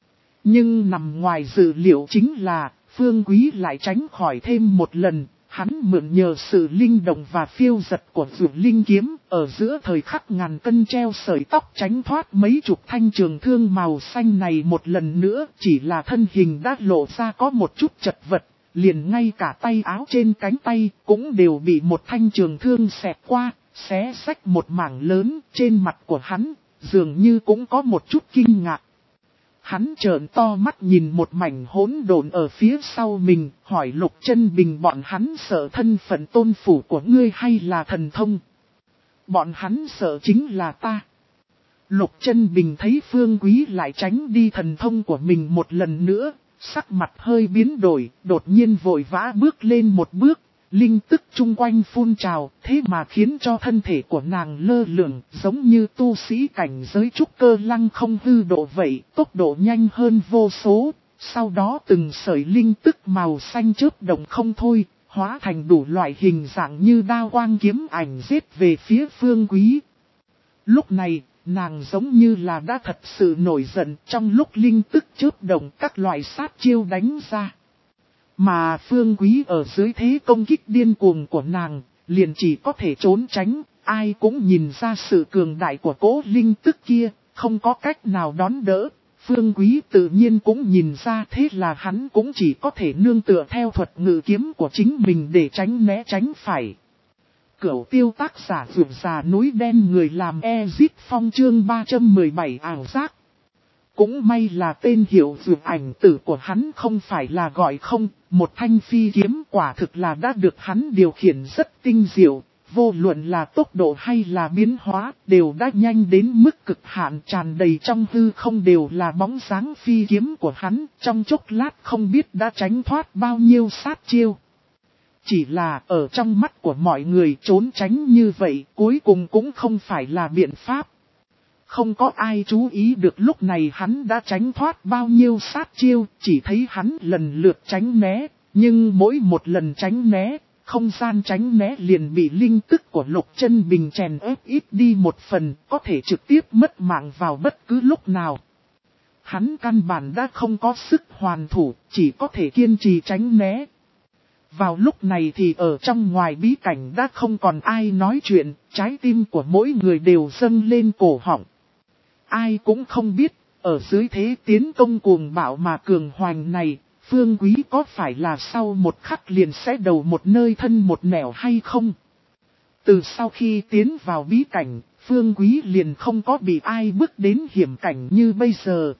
Nhưng nằm ngoài dự liệu chính là, Phương Quý lại tránh khỏi thêm một lần. Hắn mượn nhờ sự linh động và phiêu giật của vượt linh kiếm, ở giữa thời khắc ngàn cân treo sợi tóc tránh thoát mấy chục thanh trường thương màu xanh này một lần nữa, chỉ là thân hình đã lộ ra có một chút chật vật, liền ngay cả tay áo trên cánh tay cũng đều bị một thanh trường thương xẹt qua, xé rách một mảng lớn. Trên mặt của hắn, dường như cũng có một chút kinh ngạc. Hắn trợn to mắt nhìn một mảnh hỗn độn ở phía sau mình, hỏi Lục Chân Bình bọn hắn sợ thân phận tôn phủ của ngươi hay là thần thông? Bọn hắn sợ chính là ta. Lục Chân Bình thấy Phương Quý lại tránh đi thần thông của mình một lần nữa, sắc mặt hơi biến đổi, đột nhiên vội vã bước lên một bước. Linh tức chung quanh phun trào, thế mà khiến cho thân thể của nàng lơ lửng, giống như tu sĩ cảnh giới trúc cơ lăng không hư độ vậy, tốc độ nhanh hơn vô số. Sau đó từng sợi linh tức màu xanh chớp động không thôi, hóa thành đủ loại hình dạng như đao quang kiếm ảnh giết về phía Phương Quý. Lúc này, nàng giống như là đã thật sự nổi giận trong lúc linh tức chớp động các loại sát chiêu đánh ra. Mà Phương Quý ở dưới thế công kích điên cuồng của nàng, liền chỉ có thể trốn tránh, ai cũng nhìn ra sự cường đại của cố linh tức kia, không có cách nào đón đỡ. Phương Quý tự nhiên cũng nhìn ra, thế là hắn cũng chỉ có thể nương tựa theo thuật ngự kiếm của chính mình để tránh né tránh phải. Cửu Tiêu tác giả vượt già núi đen người làm Ezip Phong chương ba trăm mười bảy ảo giác. Cũng may là tên hiệu vượt ảnh tử của hắn không phải là gọi không, một thanh phi kiếm quả thực là đã được hắn điều khiển rất tinh diệu, vô luận là tốc độ hay là biến hóa đều đã nhanh đến mức cực hạn, tràn đầy trong hư không đều là bóng dáng phi kiếm của hắn, trong chốc lát không biết đã tránh thoát bao nhiêu sát chiêu. Chỉ là ở trong mắt của mọi người trốn tránh như vậy cuối cùng cũng không phải là biện pháp. Không có ai chú ý được lúc này hắn đã tránh thoát bao nhiêu sát chiêu, chỉ thấy hắn lần lượt tránh né, nhưng mỗi một lần tránh né, không gian tránh né liền bị linh tức của Lục Chân Bình chèn ép ít đi một phần, có thể trực tiếp mất mạng vào bất cứ lúc nào. Hắn căn bản đã không có sức hoàn thủ, chỉ có thể kiên trì tránh né. Vào lúc này thì ở trong ngoài bí cảnh đã không còn ai nói chuyện, trái tim của mỗi người đều dâng lên cổ họng. Ai cũng không biết, ở dưới thế tiến công cuồng bạo mà cường hoành này, Phương Quý có phải là sau một khắc liền sẽ đầu một nơi thân một nẻo hay không? Từ sau khi tiến vào bí cảnh, Phương Quý liền không có bị ai bước đến hiểm cảnh như bây giờ.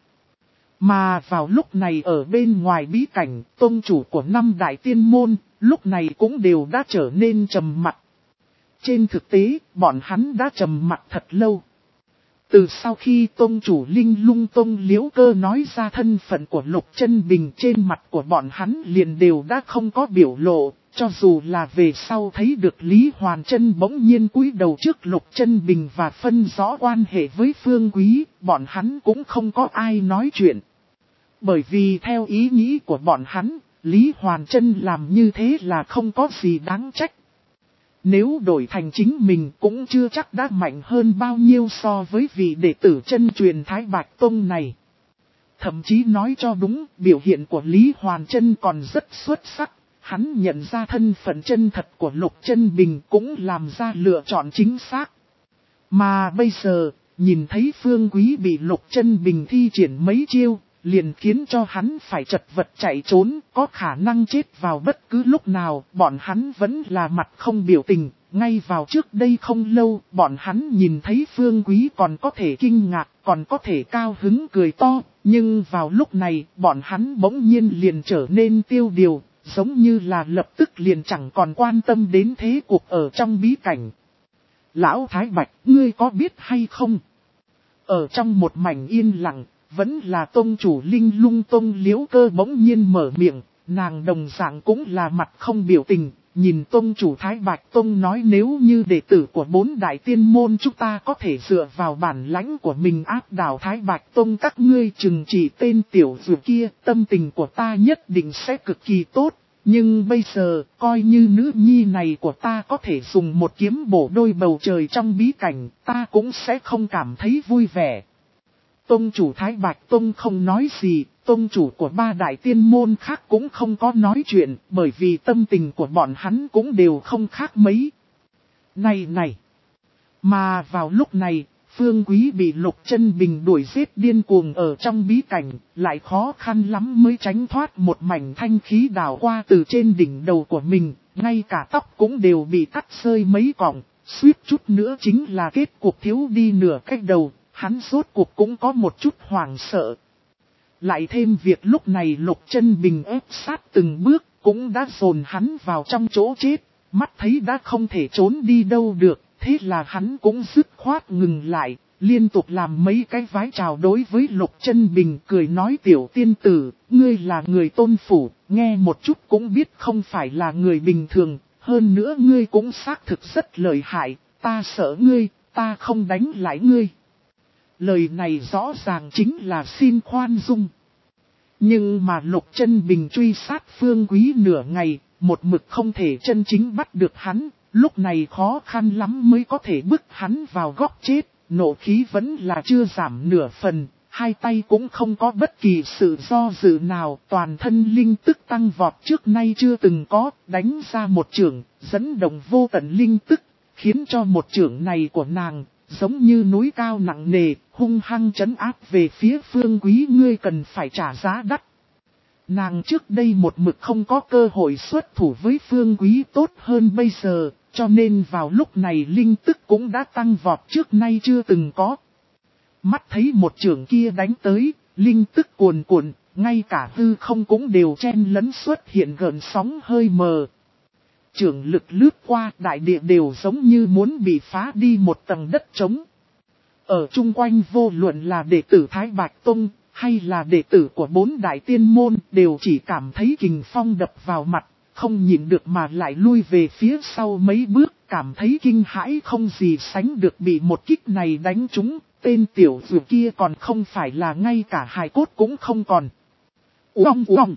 Mà vào lúc này ở bên ngoài bí cảnh, tông chủ của năm đại tiên môn, lúc này cũng đều đã trở nên trầm mặc. Trên thực tế, bọn hắn đã trầm mặc thật lâu. Từ sau khi tông chủ Linh Lung Tông Liễu Cơ nói ra thân phận của Lục Chân Bình, trên mặt của bọn hắn liền đều đã không có biểu lộ, cho dù là về sau thấy được Lý Hoàn Chân bỗng nhiên cúi đầu trước Lục Chân Bình và phân rõ quan hệ với Phương Quý, bọn hắn cũng không có ai nói chuyện. Bởi vì theo ý nghĩ của bọn hắn, Lý Hoàn Chân làm như thế là không có gì đáng trách. Nếu đổi thành chính mình cũng chưa chắc đã mạnh hơn bao nhiêu so với vị đệ tử chân truyền Thái Bạch Tông này. Thậm chí nói cho đúng, biểu hiện của Lý Hoàn Chân còn rất xuất sắc. Hắn nhận ra thân phận chân thật của Lục Chân Bình cũng làm ra lựa chọn chính xác. Mà bây giờ, nhìn thấy Phương Quý bị Lục Chân Bình thi triển mấy chiêu, liền khiến cho hắn phải chật vật chạy trốn, có khả năng chết vào bất cứ lúc nào, bọn hắn vẫn là mặt không biểu tình. Ngay vào trước đây không lâu, bọn hắn nhìn thấy Phương Quý còn có thể kinh ngạc, còn có thể cao hứng cười to, nhưng vào lúc này, bọn hắn bỗng nhiên liền trở nên tiêu điều, giống như là lập tức liền chẳng còn quan tâm đến thế cuộc ở trong bí cảnh. Lão Thái Bạch, ngươi có biết hay không? Ở trong một mảnh yên lặng, vẫn là tông chủ Linh Lung Tông Liễu Cơ bỗng nhiên mở miệng, nàng đồng dạng cũng là mặt không biểu tình, nhìn tông chủ Thái Bạch Tông nói nếu như đệ tử của bốn đại tiên môn chúng ta có thể dựa vào bản lãnh của mình áp đảo Thái Bạch Tông các ngươi chừng chỉ tên tiểu dù kia, tâm tình của ta nhất định sẽ cực kỳ tốt, nhưng bây giờ coi như nữ nhi này của ta có thể dùng một kiếm bổ đôi bầu trời trong bí cảnh, ta cũng sẽ không cảm thấy vui vẻ. Tông chủ Thái Bạch Tông không nói gì, tông chủ của ba đại tiên môn khác cũng không có nói chuyện, bởi vì tâm tình của bọn hắn cũng đều không khác mấy. Này này! Mà vào lúc này, Phương Quý bị Lục Chân Bình đuổi giết điên cuồng ở trong bí cảnh, lại khó khăn lắm mới tránh thoát một mảnh thanh khí đảo qua từ trên đỉnh đầu của mình, ngay cả tóc cũng đều bị cắt rơi mấy cọng, suýt chút nữa chính là kết cục thiếu đi nửa cách đầu. Hắn rốt cuộc cũng có một chút hoảng sợ. Lại thêm việc lúc này Lục Chân Bình ép sát từng bước, cũng đã dồn hắn vào trong chỗ chết, mắt thấy đã không thể trốn đi đâu được, thế là hắn cũng dứt khoát ngừng lại, liên tục làm mấy cái vái chào đối với Lục Chân Bình, cười nói tiểu tiên tử, ngươi là người Tôn phủ, nghe một chút cũng biết không phải là người bình thường, hơn nữa ngươi cũng xác thực rất lợi hại, ta sợ ngươi, ta không đánh lại ngươi. Lời này rõ ràng chính là xin khoan dung. Nhưng mà Lục Chân Bình truy sát Phương Quý nửa ngày, một mực không thể chân chính bắt được hắn, lúc này khó khăn lắm mới có thể bức hắn vào góc chết, nộ khí vẫn là chưa giảm nửa phần, hai tay cũng không có bất kỳ sự do dự nào, toàn thân linh tức tăng vọt trước nay chưa từng có, đánh ra một chưởng, dẫn động vô tận linh tức, khiến cho một chưởng này của nàng giống như núi cao nặng nề, hung hăng trấn áp về phía Phương Quý, ngươi cần phải trả giá đắt. Nàng trước đây một mực không có cơ hội xuất thủ với Phương Quý tốt hơn bây giờ, cho nên vào lúc này linh tức cũng đã tăng vọt trước nay chưa từng có. Mắt thấy một chưởng kia đánh tới, linh tức cuồn cuộn, ngay cả hư không cũng đều chen lẫn xuất hiện gợn sóng hơi mờ. Chưởng lực lướt qua, đại địa đều giống như muốn bị phá đi một tầng đất trống. Ở chung quanh vô luận là đệ tử Thái Bạch Tông, hay là đệ tử của bốn đại tiên môn, đều chỉ cảm thấy kình phong đập vào mặt, không nhìn được mà lại lui về phía sau mấy bước, cảm thấy kinh hãi không gì sánh được bị một kích này đánh trúng, tên tiểu dù kia còn không phải là ngay cả hài cốt cũng không còn. Uong uong!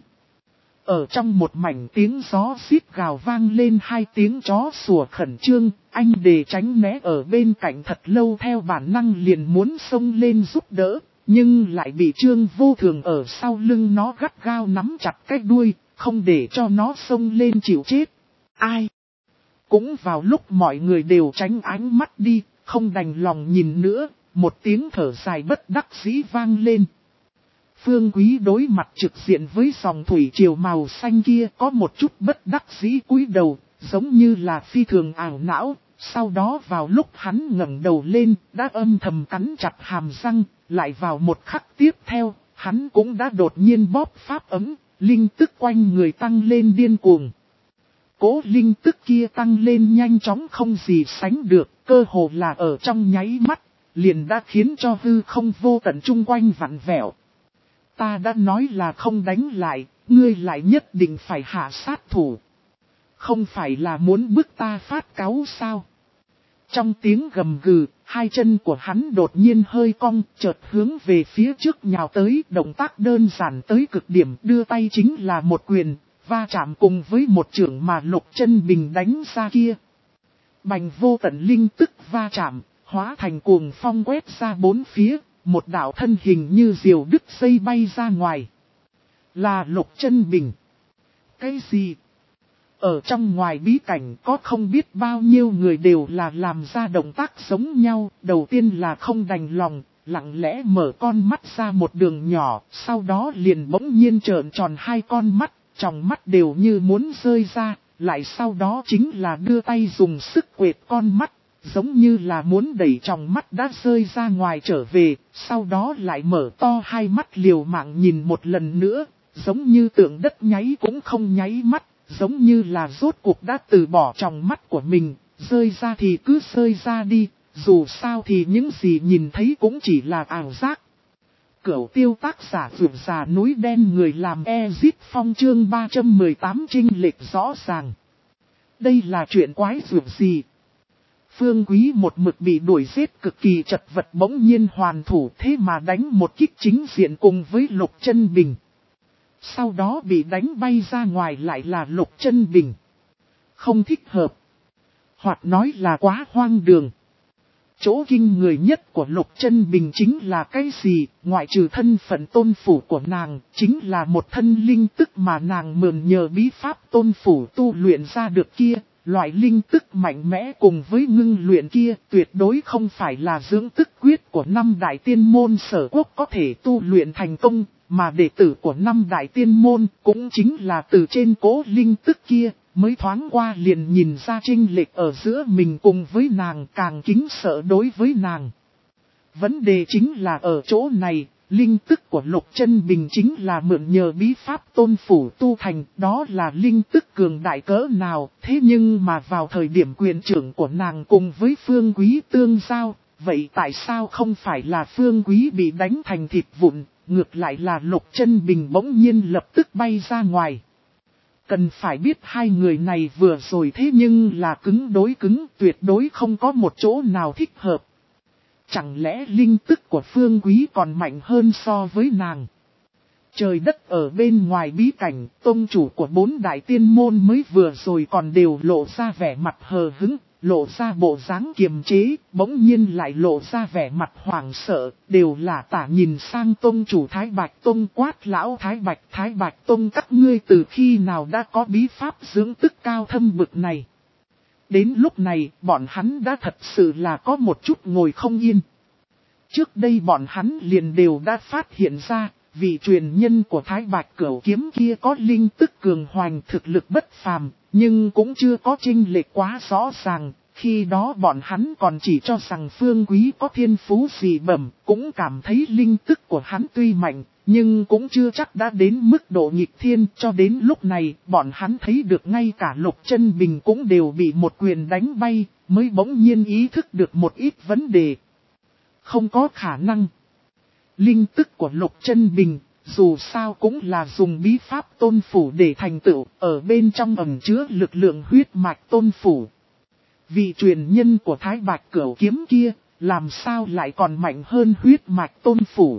Ở trong một mảnh tiếng gió xít gào vang lên hai tiếng chó sủa khẩn trương, anh để tránh né ở bên cạnh thật lâu theo bản năng liền muốn xông lên giúp đỡ, nhưng lại bị Trương Vô Thường ở sau lưng nó gắt gao nắm chặt cái đuôi, không để cho nó xông lên chịu chết. Ai? Cũng vào lúc mọi người đều tránh ánh mắt đi, không đành lòng nhìn nữa, một tiếng thở dài bất đắc dĩ vang lên. Phương Quý đối mặt trực diện với dòng thủy triều màu xanh kia có một chút bất đắc dĩ cúi đầu, giống như là phi thường ảo não, sau đó vào lúc hắn ngẩng đầu lên, đã âm thầm cắn chặt hàm răng, lại vào một khắc tiếp theo, hắn cũng đã đột nhiên bóp pháp ấm, linh tức quanh người tăng lên điên cuồng. Cố linh tức kia tăng lên nhanh chóng không gì sánh được, cơ hồ là ở trong nháy mắt, liền đã khiến cho hư không vô tận chung quanh vặn vẹo. Ta đã nói là không đánh lại, ngươi lại nhất định phải hạ sát thủ. Không phải là muốn bức ta phát cáu sao? Trong tiếng gầm gừ, hai chân của hắn đột nhiên hơi cong, chợt hướng về phía trước nhào tới, động tác đơn giản tới cực điểm, đưa tay chính là một quyền, va chạm cùng với một chưởng mà Lục Chân Bình đánh ra kia. Bành vô tận linh tức va chạm, hóa thành cuồng phong quét ra bốn phía, một đạo thân hình như diều đứt dây bay ra ngoài. Là Lục Chân Bình. Cái gì? Ở trong ngoài bí cảnh có không biết bao nhiêu người đều là làm ra động tác giống nhau, đầu tiên là không đành lòng, lặng lẽ mở con mắt ra một đường nhỏ, sau đó liền bỗng nhiên trợn tròn hai con mắt, tròng mắt đều như muốn rơi ra, lại sau đó chính là đưa tay dùng sức quệt con mắt, giống như là muốn đẩy tròng mắt đã rơi ra ngoài trở về, sau đó lại mở to hai mắt liều mạng nhìn một lần nữa, giống như tượng đất nháy cũng không nháy mắt. Giống như là rốt cuộc đã từ bỏ tròng mắt của mình, rơi ra thì cứ rơi ra đi, dù sao thì những gì nhìn thấy cũng chỉ là ảo giác. Cửu tiêu tác giả vượt già núi đen người làm Ezip Phong chương ba trăm mười tám trinh lệch rõ ràng. Đây là chuyện quái vượt gì? Phương Quý một mực bị đuổi giết cực kỳ chật vật bỗng nhiên hoàn thủ thế mà đánh một kích chính diện cùng với Lục Chân Bình. Sau đó bị đánh bay ra ngoài lại là Lục Chân Bình. Không thích hợp. Hoặc nói là quá hoang đường. Chỗ kinh người nhất của Lục Chân Bình chính là cái gì, ngoại trừ thân phận tôn phủ của nàng, chính là một thân linh tức mà nàng mượn nhờ bí pháp tôn phủ tu luyện ra được kia. Loại linh tức mạnh mẽ cùng với ngưng luyện kia tuyệt đối không phải là dưỡng tức quyết của năm đại tiên môn Sở Quốc có thể tu luyện thành công, mà đệ tử của năm đại tiên môn cũng chính là từ trên cố linh tức kia mới thoáng qua liền nhìn ra chênh lệch ở giữa mình cùng với nàng, càng kính sợ đối với nàng. Vấn đề chính là ở chỗ này. Linh tức của Lục Chân Bình chính là mượn nhờ bí pháp tôn phủ tu thành, đó là linh tức cường đại cỡ nào, thế nhưng mà vào thời điểm quyền trưởng của nàng cùng với Phương Quý tương giao, vậy tại sao không phải là Phương Quý bị đánh thành thịt vụn, ngược lại là Lục Chân Bình bỗng nhiên lập tức bay ra ngoài. Cần phải biết hai người này vừa rồi thế nhưng là cứng đối cứng, tuyệt đối không có một chỗ nào thích hợp. Chẳng lẽ linh tức của Phương Quý còn mạnh hơn so với nàng? Trời đất ở bên ngoài bí cảnh, tông chủ của bốn đại tiên môn mới vừa rồi còn đều lộ ra vẻ mặt hờ hững, lộ ra bộ dáng kiềm chế, bỗng nhiên lại lộ ra vẻ mặt hoảng sợ, đều là tả nhìn sang tông chủ Thái Bạch Tông quát lão Thái Bạch Thái Bạch Tông các ngươi từ khi nào đã có bí pháp dưỡng tức cao thâm bực này. Đến lúc này, bọn hắn đã thật sự là có một chút ngồi không yên. Trước đây bọn hắn liền đều đã phát hiện ra, vị truyền nhân của Thái Bạch Cửu Kiếm kia có linh tức cường hoành thực lực bất phàm, nhưng cũng chưa có chênh lệch quá rõ ràng. Khi đó bọn hắn còn chỉ cho rằng Phương Quý có thiên phú dị bẩm, cũng cảm thấy linh tức của hắn tuy mạnh, nhưng cũng chưa chắc đã đến mức độ nghịch thiên. Cho đến lúc này, bọn hắn thấy được ngay cả Lục Chân Bình cũng đều bị một quyền đánh bay, mới bỗng nhiên ý thức được một ít vấn đề. Không có khả năng. Linh tức của Lục Chân Bình, dù sao cũng là dùng bí pháp tôn phủ để thành tựu, ở bên trong ẩn chứa lực lượng huyết mạch tôn phủ. Vị truyền nhân của Thái Bạch Cửu Kiếm kia, làm sao lại còn mạnh hơn huyết mạch tôn phủ?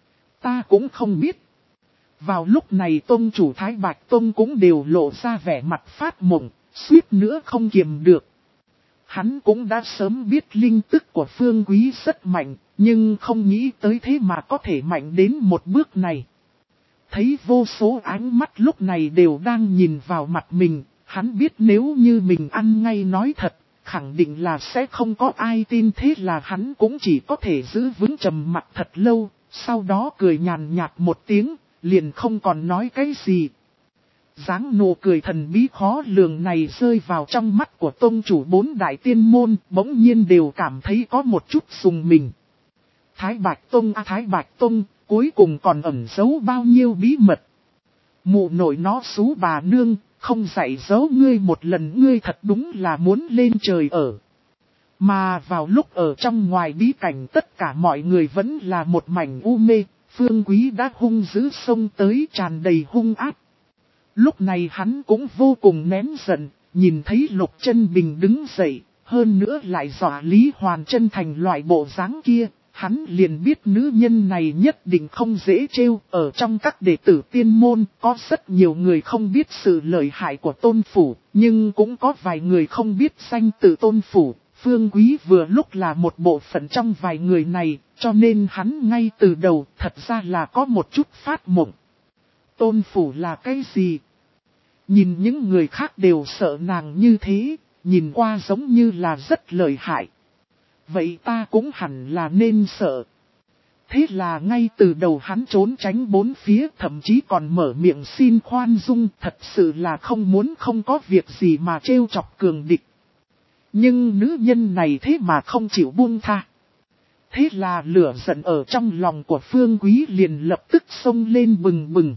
Ta cũng không biết. Vào lúc này tông chủ Thái Bạch Tông cũng đều lộ ra vẻ mặt phát mộng, suýt nữa không kiềm được. Hắn cũng đã sớm biết linh tức của Phương Quý rất mạnh, nhưng không nghĩ tới thế mà có thể mạnh đến một bước này. Thấy vô số ánh mắt lúc này đều đang nhìn vào mặt mình, hắn biết nếu như mình ăn ngay nói thật, khẳng định là sẽ không có ai tin, thế là hắn cũng chỉ có thể giữ vững trầm mặc thật lâu, sau đó cười nhàn nhạt một tiếng, liền không còn nói cái gì. Dáng nụ cười thần bí khó lường này rơi vào trong mắt của tông chủ bốn đại tiên môn, bỗng nhiên đều cảm thấy có một chút sùng mình. Thái Bạch Tông à Thái Bạch Tông, cuối cùng còn ẩn giấu bao nhiêu bí mật. Mụ nội nó xú bà nương, không dạy dỗ ngươi một lần ngươi thật đúng là muốn lên trời ở. Mà vào lúc ở trong ngoài bí cảnh tất cả mọi người vẫn là một mảnh u mê, Phương Quý đã hung dữ xông tới tràn đầy hung ác. Lúc này hắn cũng vô cùng nén giận, nhìn thấy Lục Chân Bình đứng dậy, hơn nữa lại dọa Lý Hoàn Chân thành loại bộ dáng kia, hắn liền biết nữ nhân này nhất định không dễ trêu. Ở trong các đệ tử tiên môn có rất nhiều người không biết sự lợi hại của Tôn Phủ, nhưng cũng có vài người không biết danh từ Tôn Phủ. Phương Quý vừa lúc là một bộ phận trong vài người này, cho nên hắn ngay từ đầu thật ra là có một chút phát mộng. Tôn Phủ là cái gì? Nhìn những người khác đều sợ nàng như thế, nhìn qua giống như là rất lợi hại. Vậy ta cũng hẳn là nên sợ. Thế là ngay từ đầu hắn trốn tránh bốn phía, thậm chí còn mở miệng xin khoan dung, thật sự là không muốn không có việc gì mà trêu chọc cường địch. Nhưng nữ nhân này thế mà không chịu buông tha. Thế là lửa giận ở trong lòng của Phương Quý liền lập tức xông lên bừng bừng.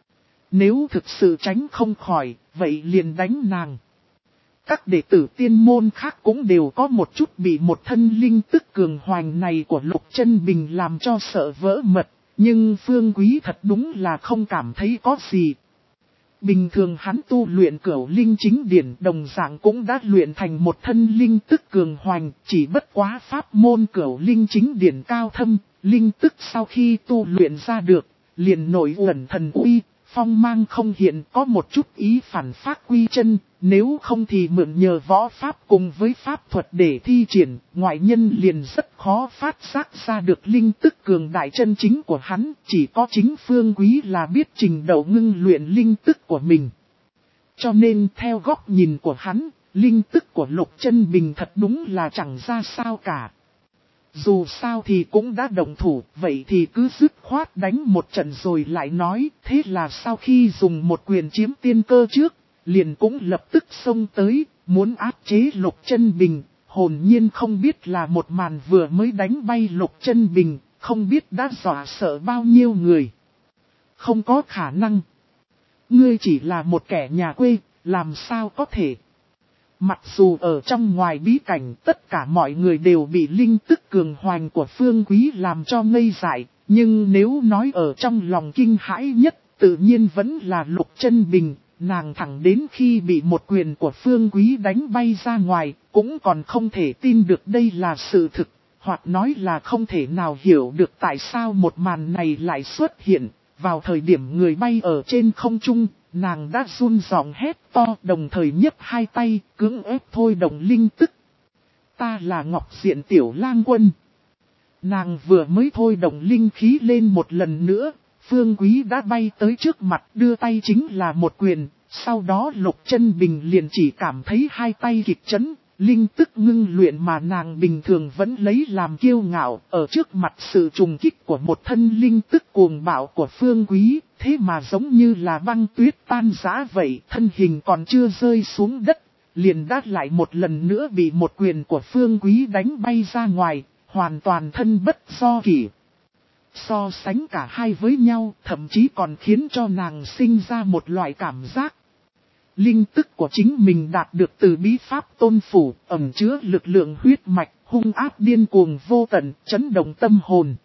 Nếu thực sự tránh không khỏi, vậy liền đánh nàng. Các đệ tử tiên môn khác cũng đều có một chút bị một thân linh tức cường hoành này của Lục Chân Bình làm cho sợ vỡ mật. Nhưng Phương Quý thật đúng là không cảm thấy có gì. Bình thường hắn tu luyện cửu linh chính điển đồng dạng cũng đã luyện thành một thân linh tức cường hoành, chỉ bất quá pháp môn cửu linh chính điển cao thâm, linh tức sau khi tu luyện ra được, liền nổi uẩn thần uy, phong mang không hiện, có một chút ý phản phát quy chân, nếu không thì mượn nhờ võ pháp cùng với pháp thuật để thi triển, ngoại nhân liền rất khó phát giác ra được linh tức cường đại chân chính của hắn, chỉ có chính Phương Quý là biết trình độ ngưng luyện linh tức của mình. Cho nên theo góc nhìn của hắn, linh tức của Lục Chân Bình thật đúng là chẳng ra sao cả. Dù sao thì cũng đã đồng thủ, vậy thì cứ dứt khoát đánh một trận rồi lại nói, thế là sau khi dùng một quyền chiếm tiên cơ trước, liền cũng lập tức xông tới, muốn áp chế Lục Chân Bình, hồn nhiên không biết là một màn vừa mới đánh bay Lục Chân Bình, không biết đã dọa sợ bao nhiêu người. Không có khả năng. Ngươi chỉ là một kẻ nhà quê, làm sao có thể. Mặc dù ở trong ngoài bí cảnh tất cả mọi người đều bị linh tức cường hoành của Phương Quý làm cho ngây dại, nhưng nếu nói ở trong lòng kinh hãi nhất, tự nhiên vẫn là Lục Chân Bình, nàng thẳng đến khi bị một quyền của Phương Quý đánh bay ra ngoài, cũng còn không thể tin được đây là sự thực, hoặc nói là không thể nào hiểu được tại sao một màn này lại xuất hiện, vào thời điểm người bay ở trên không trung. Nàng đã run giọng hét to, đồng thời nhấc hai tay, cưỡng ép thôi động linh tức. Ta là Ngọc Diện Tiểu Lang Quân. Nàng vừa mới thôi động linh khí lên một lần nữa, Phương Quý đã bay tới trước mặt, đưa tay chính là một quyền. Sau đó Lục Chân Bình liền chỉ cảm thấy hai tay kịch chấn, linh tức ngưng luyện mà nàng bình thường vẫn lấy làm kiêu ngạo, ở trước mặt sự trùng kích của một thân linh tức cuồng bạo của Phương Quý, thế mà giống như là băng tuyết tan rã vậy, thân hình còn chưa rơi xuống đất, liền đát lại một lần nữa bị một quyền của Phương Quý đánh bay ra ngoài, hoàn toàn thân bất do kỷ. So sánh cả hai với nhau, thậm chí còn khiến cho nàng sinh ra một loại cảm giác. Linh tức của chính mình đạt được từ bí pháp Tôn Phủ, ẩn chứa lực lượng huyết mạch, hung ác điên cuồng vô tận, chấn động tâm hồn.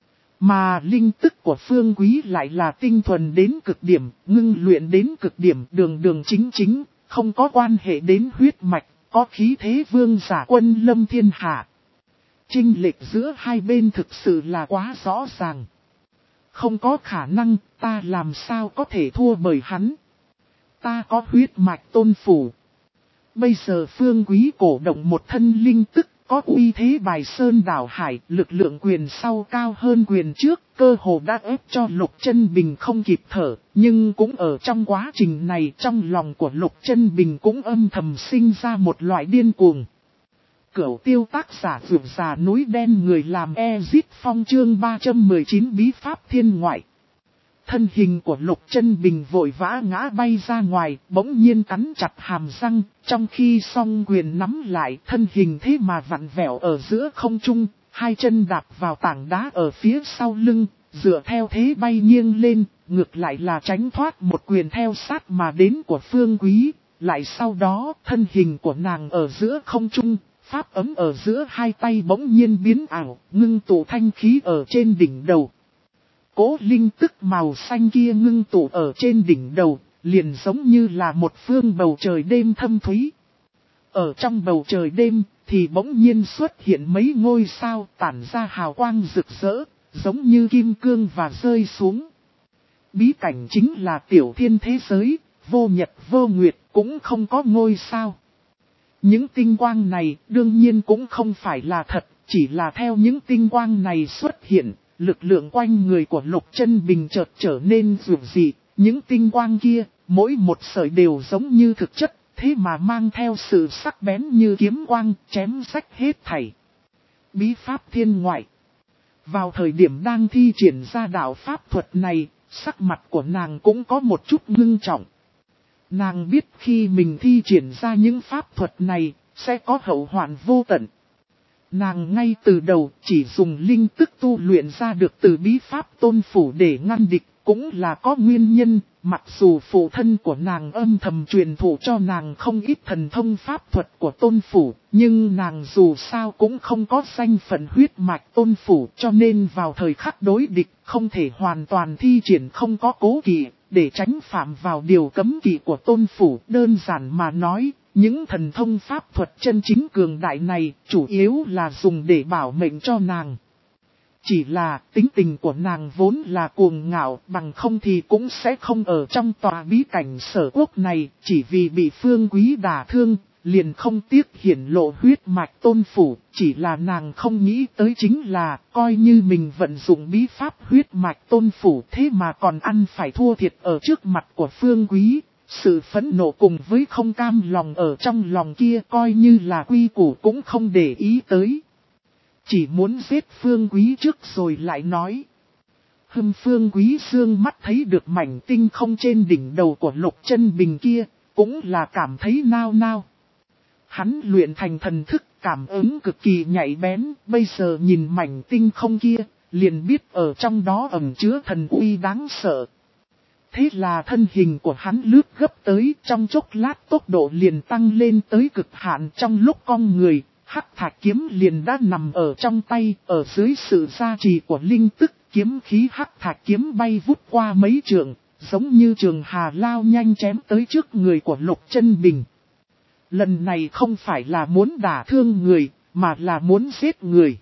Mà linh tức của Phương Quý lại là tinh thuần đến cực điểm, ngưng luyện đến cực điểm, đường đường chính chính, không có quan hệ đến huyết mạch, có khí thế vương giả quân lâm thiên hạ. Chênh lệch giữa hai bên thực sự là quá rõ ràng. Không có khả năng, ta làm sao có thể thua bởi hắn. Ta có huyết mạch Tôn Phủ. Bây giờ Phương Quý cổ động một thân linh tức, có uy thế bài sơn đảo hải, lực lượng quyền sau cao hơn quyền trước, cơ hồ đã ép cho Lục Chân Bình không kịp thở, nhưng cũng ở trong quá trình này, trong lòng của Lục Chân Bình cũng âm thầm sinh ra một loại điên cuồng. Cửu Tiêu tác giả Vượt Già Núi Đen, người làm Ezit Phong, chương ba trăm mười chín bí pháp thiên ngoại. Thân hình của Lục Chân Bình vội vã ngã bay ra ngoài, bỗng nhiên cắn chặt hàm răng, trong khi song quyền nắm lại, thân hình thế mà vặn vẹo ở giữa không trung, hai chân đạp vào tảng đá ở phía sau lưng, dựa theo thế bay nghiêng lên, ngược lại là tránh thoát một quyền theo sát mà đến của Phương Quý. Lại sau đó, thân hình của nàng ở giữa không trung, pháp ấm ở giữa hai tay bỗng nhiên biến ảo, ngưng tụ thanh khí ở trên đỉnh đầu. Cố linh tức màu xanh kia ngưng tụ ở trên đỉnh đầu, liền giống như là một phương bầu trời đêm thâm thúy. Ở trong bầu trời đêm, thì bỗng nhiên xuất hiện mấy ngôi sao tản ra hào quang rực rỡ, giống như kim cương và rơi xuống. Bí cảnh chính là tiểu thiên thế giới, vô nhật vô nguyệt, cũng không có ngôi sao. Những tinh quang này đương nhiên cũng không phải là thật, chỉ là theo những tinh quang này xuất hiện, lực lượng quanh người của Lục Chân Bình chợt trở nên dịu dị. Những tinh quang kia, mỗi một sợi đều giống như thực chất, thế mà mang theo sự sắc bén như kiếm quang, chém rách hết thảy. Bí pháp thiên ngoại. Vào thời điểm đang thi triển ra đạo pháp thuật này, sắc mặt của nàng cũng có một chút ngưng trọng. Nàng biết khi mình thi triển ra những pháp thuật này, sẽ có hậu hoạn vô tận. Nàng ngay từ đầu chỉ dùng linh tức tu luyện ra được từ bí pháp tôn phủ để ngăn địch, cũng là có nguyên nhân, mặc dù phụ thân của nàng âm thầm truyền thụ cho nàng không ít thần thông pháp thuật của tôn phủ, nhưng nàng dù sao cũng không có danh phận huyết mạch tôn phủ, cho nên vào thời khắc đối địch không thể hoàn toàn thi triển không có cố kỵ, để tránh phạm vào điều cấm kỵ của tôn phủ. Đơn giản mà nói, những thần thông pháp thuật chân chính cường đại này chủ yếu là dùng để bảo mệnh cho nàng. Chỉ là tính tình của nàng vốn là cuồng ngạo, bằng không thì cũng sẽ không ở trong tòa bí cảnh Sở Quốc này, chỉ vì bị Phương Quý đả thương, liền không tiếc hiển lộ huyết mạch tôn phủ. Chỉ là nàng không nghĩ tới chính là, coi như mình vận dụng bí pháp huyết mạch tôn phủ thế mà còn ăn phải thua thiệt ở trước mặt của Phương Quý. Sự phẫn nộ cùng với không cam lòng ở trong lòng kia coi như là quy củ cũng không để ý tới. Chỉ muốn giết Phương Quý trước rồi lại nói. Hâm Phương Quý dương mắt thấy được mảnh tinh không trên đỉnh đầu của Lục Chân Bình kia, cũng là cảm thấy nao nao. Hắn luyện thành thần thức cảm ứng cực kỳ nhạy bén, bây giờ nhìn mảnh tinh không kia, liền biết ở trong đó ẩn chứa thần uy đáng sợ. Thế là thân hình của hắn lướt gấp tới, trong chốc lát tốc độ liền tăng lên tới cực hạn. Trong lúc con người, hắc thạch kiếm liền đã nằm ở trong tay, ở dưới sự gia trì của linh tức, kiếm khí hắc thạch kiếm bay vút qua mấy trượng, giống như trường hà lao nhanh chém tới trước người của Lục Chân Bình. Lần này không phải là muốn đả thương người, mà là muốn giết người.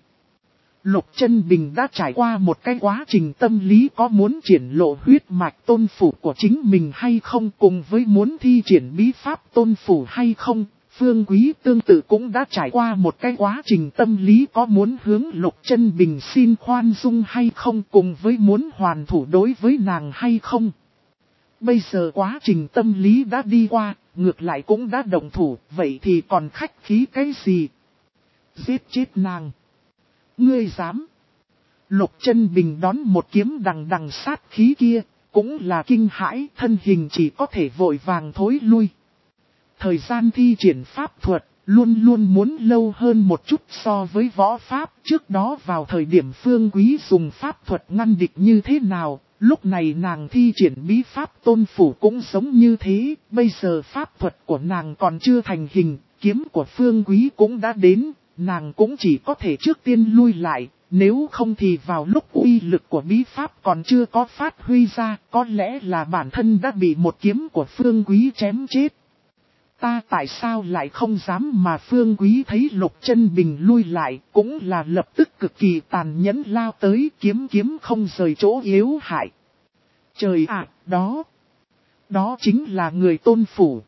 Lục Chân Bình đã trải qua một cái quá trình tâm lý, có muốn triển lộ huyết mạch tôn phủ của chính mình hay không, cùng với muốn thi triển bí pháp tôn phủ hay không. Phương Quý tương tự cũng đã trải qua một cái quá trình tâm lý, có muốn hướng Lục Chân Bình xin khoan dung hay không, cùng với muốn hoàn thủ đối với nàng hay không. Bây giờ quá trình tâm lý đã đi qua, ngược lại cũng đã động thủ, vậy thì còn khách khí cái gì? Giết chết nàng. Ngươi dám? Lục Chân Bình đón một kiếm đằng đằng sát khí kia, cũng là kinh hãi, thân hình chỉ có thể vội vàng thối lui. Thời gian thi triển pháp thuật, luôn luôn muốn lâu hơn một chút so với võ pháp. Trước đó vào thời điểm Phương Quý dùng pháp thuật ngăn địch như thế nào, lúc này nàng thi triển bí pháp tôn phủ cũng giống như thế. Bây giờ pháp thuật của nàng còn chưa thành hình, kiếm của Phương Quý cũng đã đến, nàng cũng chỉ có thể trước tiên lui lại. Nếu không thì vào lúc uy lực của bí pháp còn chưa có phát huy ra, có lẽ là bản thân đã bị một kiếm của Phương Quý chém chết. Ta tại sao lại không dám, mà Phương Quý thấy Lục Chân Bình lui lại, cũng là lập tức cực kỳ tàn nhẫn lao tới, kiếm kiếm không rời chỗ yếu hại. Trời ạ, đó, đó chính là người tôn phủ.